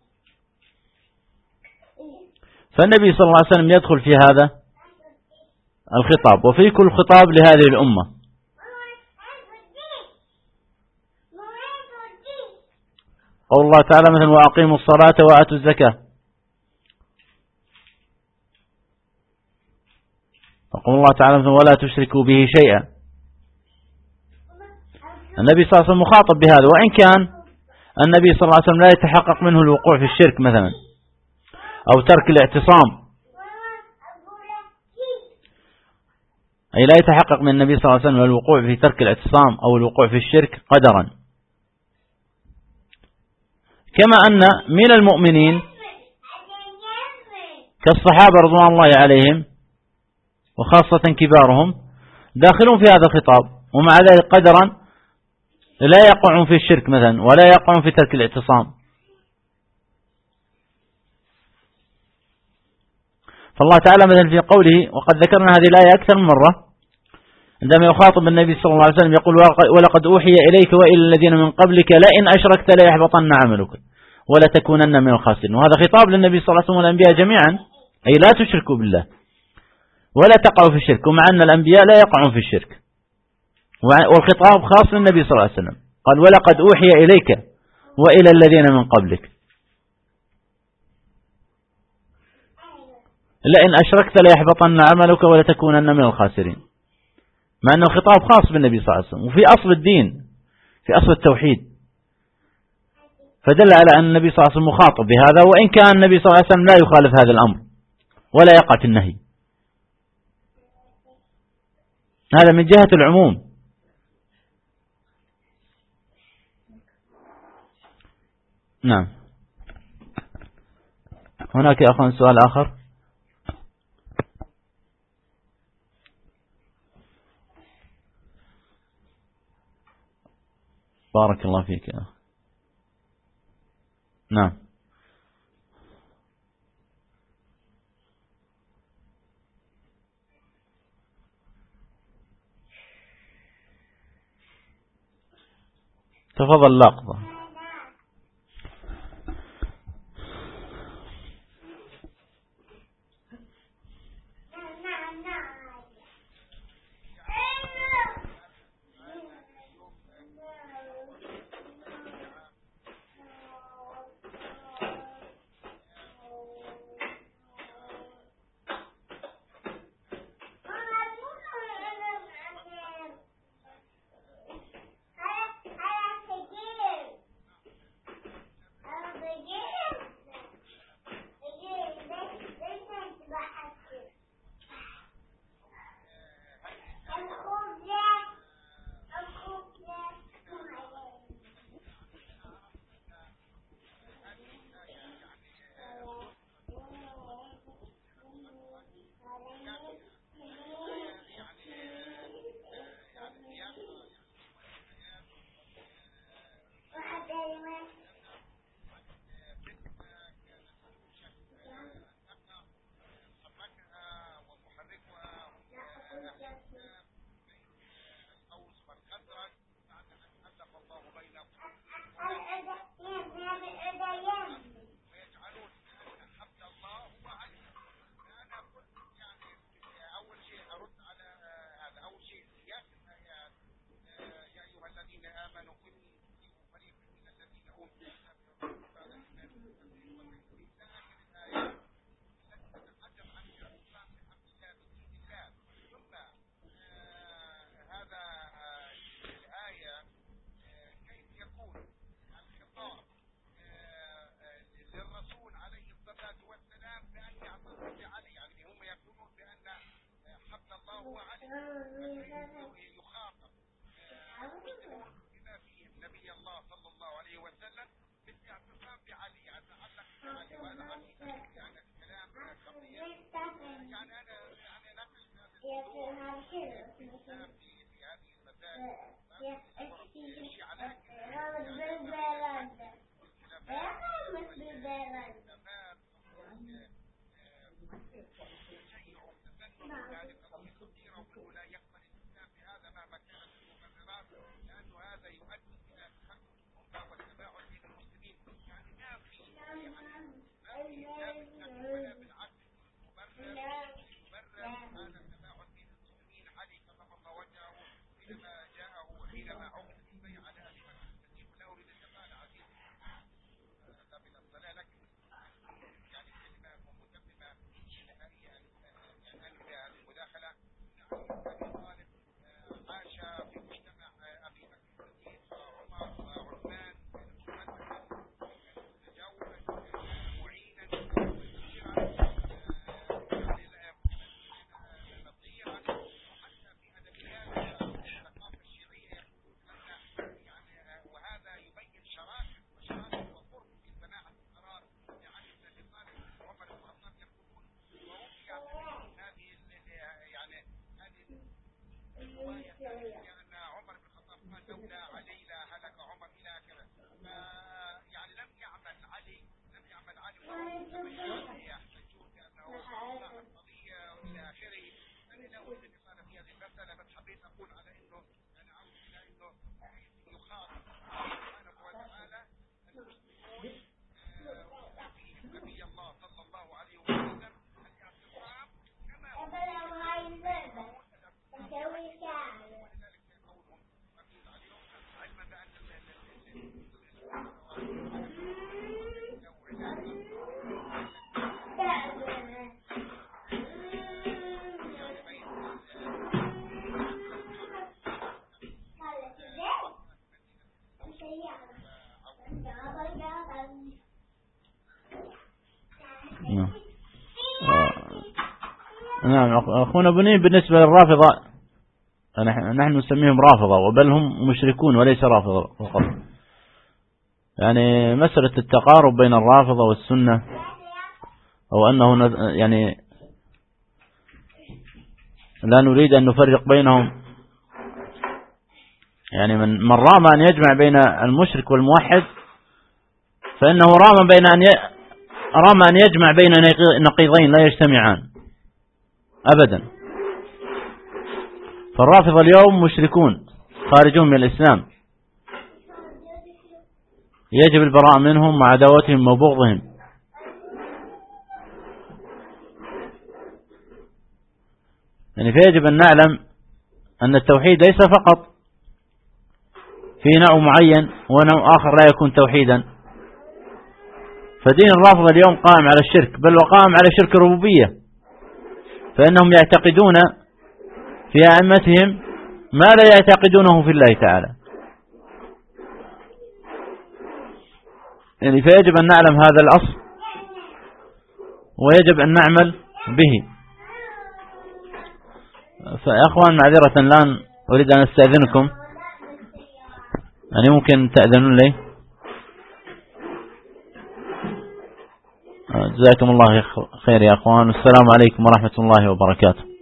فالنبي صلى الله عليه وسلم يدخل في هذا الخطاب وفي كل خطاب لهذه الأمة. قول الله تعالى مثلا وأقيموا الصلاة وآتوا الزكاة. وقول الله تعالى مثلا ولا تشركوا به شيئا. النبي صلى الله عليه وسلم مخاطب بهذا وإن كان النبي صلى الله عليه وسلم لا يتحقق منه الوقوع في الشرك مثلا أو ترك الاعتصام أي لا يتحقق من النبي صلى الله عليه وسلم الوقوع في ترك الاعتصام أو الوقوع في الشرك قدرا. كما أن من المؤمنين كالصحابة رضوان الله عليهم وخاصة كبارهم داخلون في هذا الخطاب ومع ذلك قدرا لا يقعون في الشرك مثلا ولا يقعون في ترك الاعتصام. فالله تعالى مثلا في قوله وقد ذكرنا هذه الآية أكثر من مرة عندما يخاطب النبي صلى الله عليه وسلم يقول ولقد أوحي إليك وإلى الذين من قبلك لئن أشركت ليحبطن عملك ولا تكونن من الخاسرين. وهذا خطاب للنبي صلى الله عليه وسلم والأنبياء جميعا أي لا تشركوا بالله ولا تقعوا في الشرك ومع أن الأنبياء لا يقعون في الشرك. والخطاب خاص للنبي صلى الله عليه وسلم قال ولقد أوحي إليك وإلى الذين من قبلك لئن أشركت ليحبطن عملك ولا تكونن من الخاسرين. مع أن الخطاب خاص بالنبي صلى الله عليه وسلم وفي أصل الدين في أصل التوحيد فدل على أن النبي صلى الله عليه وسلم مخاطب بهذا وإن كان النبي صلى الله عليه وسلم لا يخالف هذا الأمر ولا يقع في النهي. هذا من جهة العموم. نعم. هناك يا أخوان سؤال آخر. بارك الله فيك يا أخي. نعم. تفضل لقطة. نعم. أخونا بني بالنسبة للرافضة نحن نسميهم رافضة، وبل هم مشركون وليس رافضة فقط. يعني مسألة التقارب بين الرافضة والسنة، أو أنه يعني لا نريد أن نفرق بينهم، يعني من رام أن يجمع بين المشرك والموحد فإنه رام أن يجمع بين نقيضين لا يجتمعان أبدا. فالرافضة اليوم مشركون خارجون من الإسلام، يجب البراء منهم وعداوتهم وبغضهم. يعني فيجب أن نعلم أن التوحيد ليس فقط في نوع معين ونوع آخر لا يكون توحيدا. فدين الرافضة اليوم قائم على الشرك، بل وقائم على شرك الربوبية، فإنهم يعتقدون في أئمتهم ما لا يعتقدونه في الله تعالى. يعني فيجب أن نعلم هذا الأصل ويجب أن نعمل به. فيا أخوان معذرة الآن أريد أن أستأذنكم، يعني ممكن تأذنون لي؟ جزاكم الله خير يا أخوان، والسلام عليكم ورحمة الله وبركاته.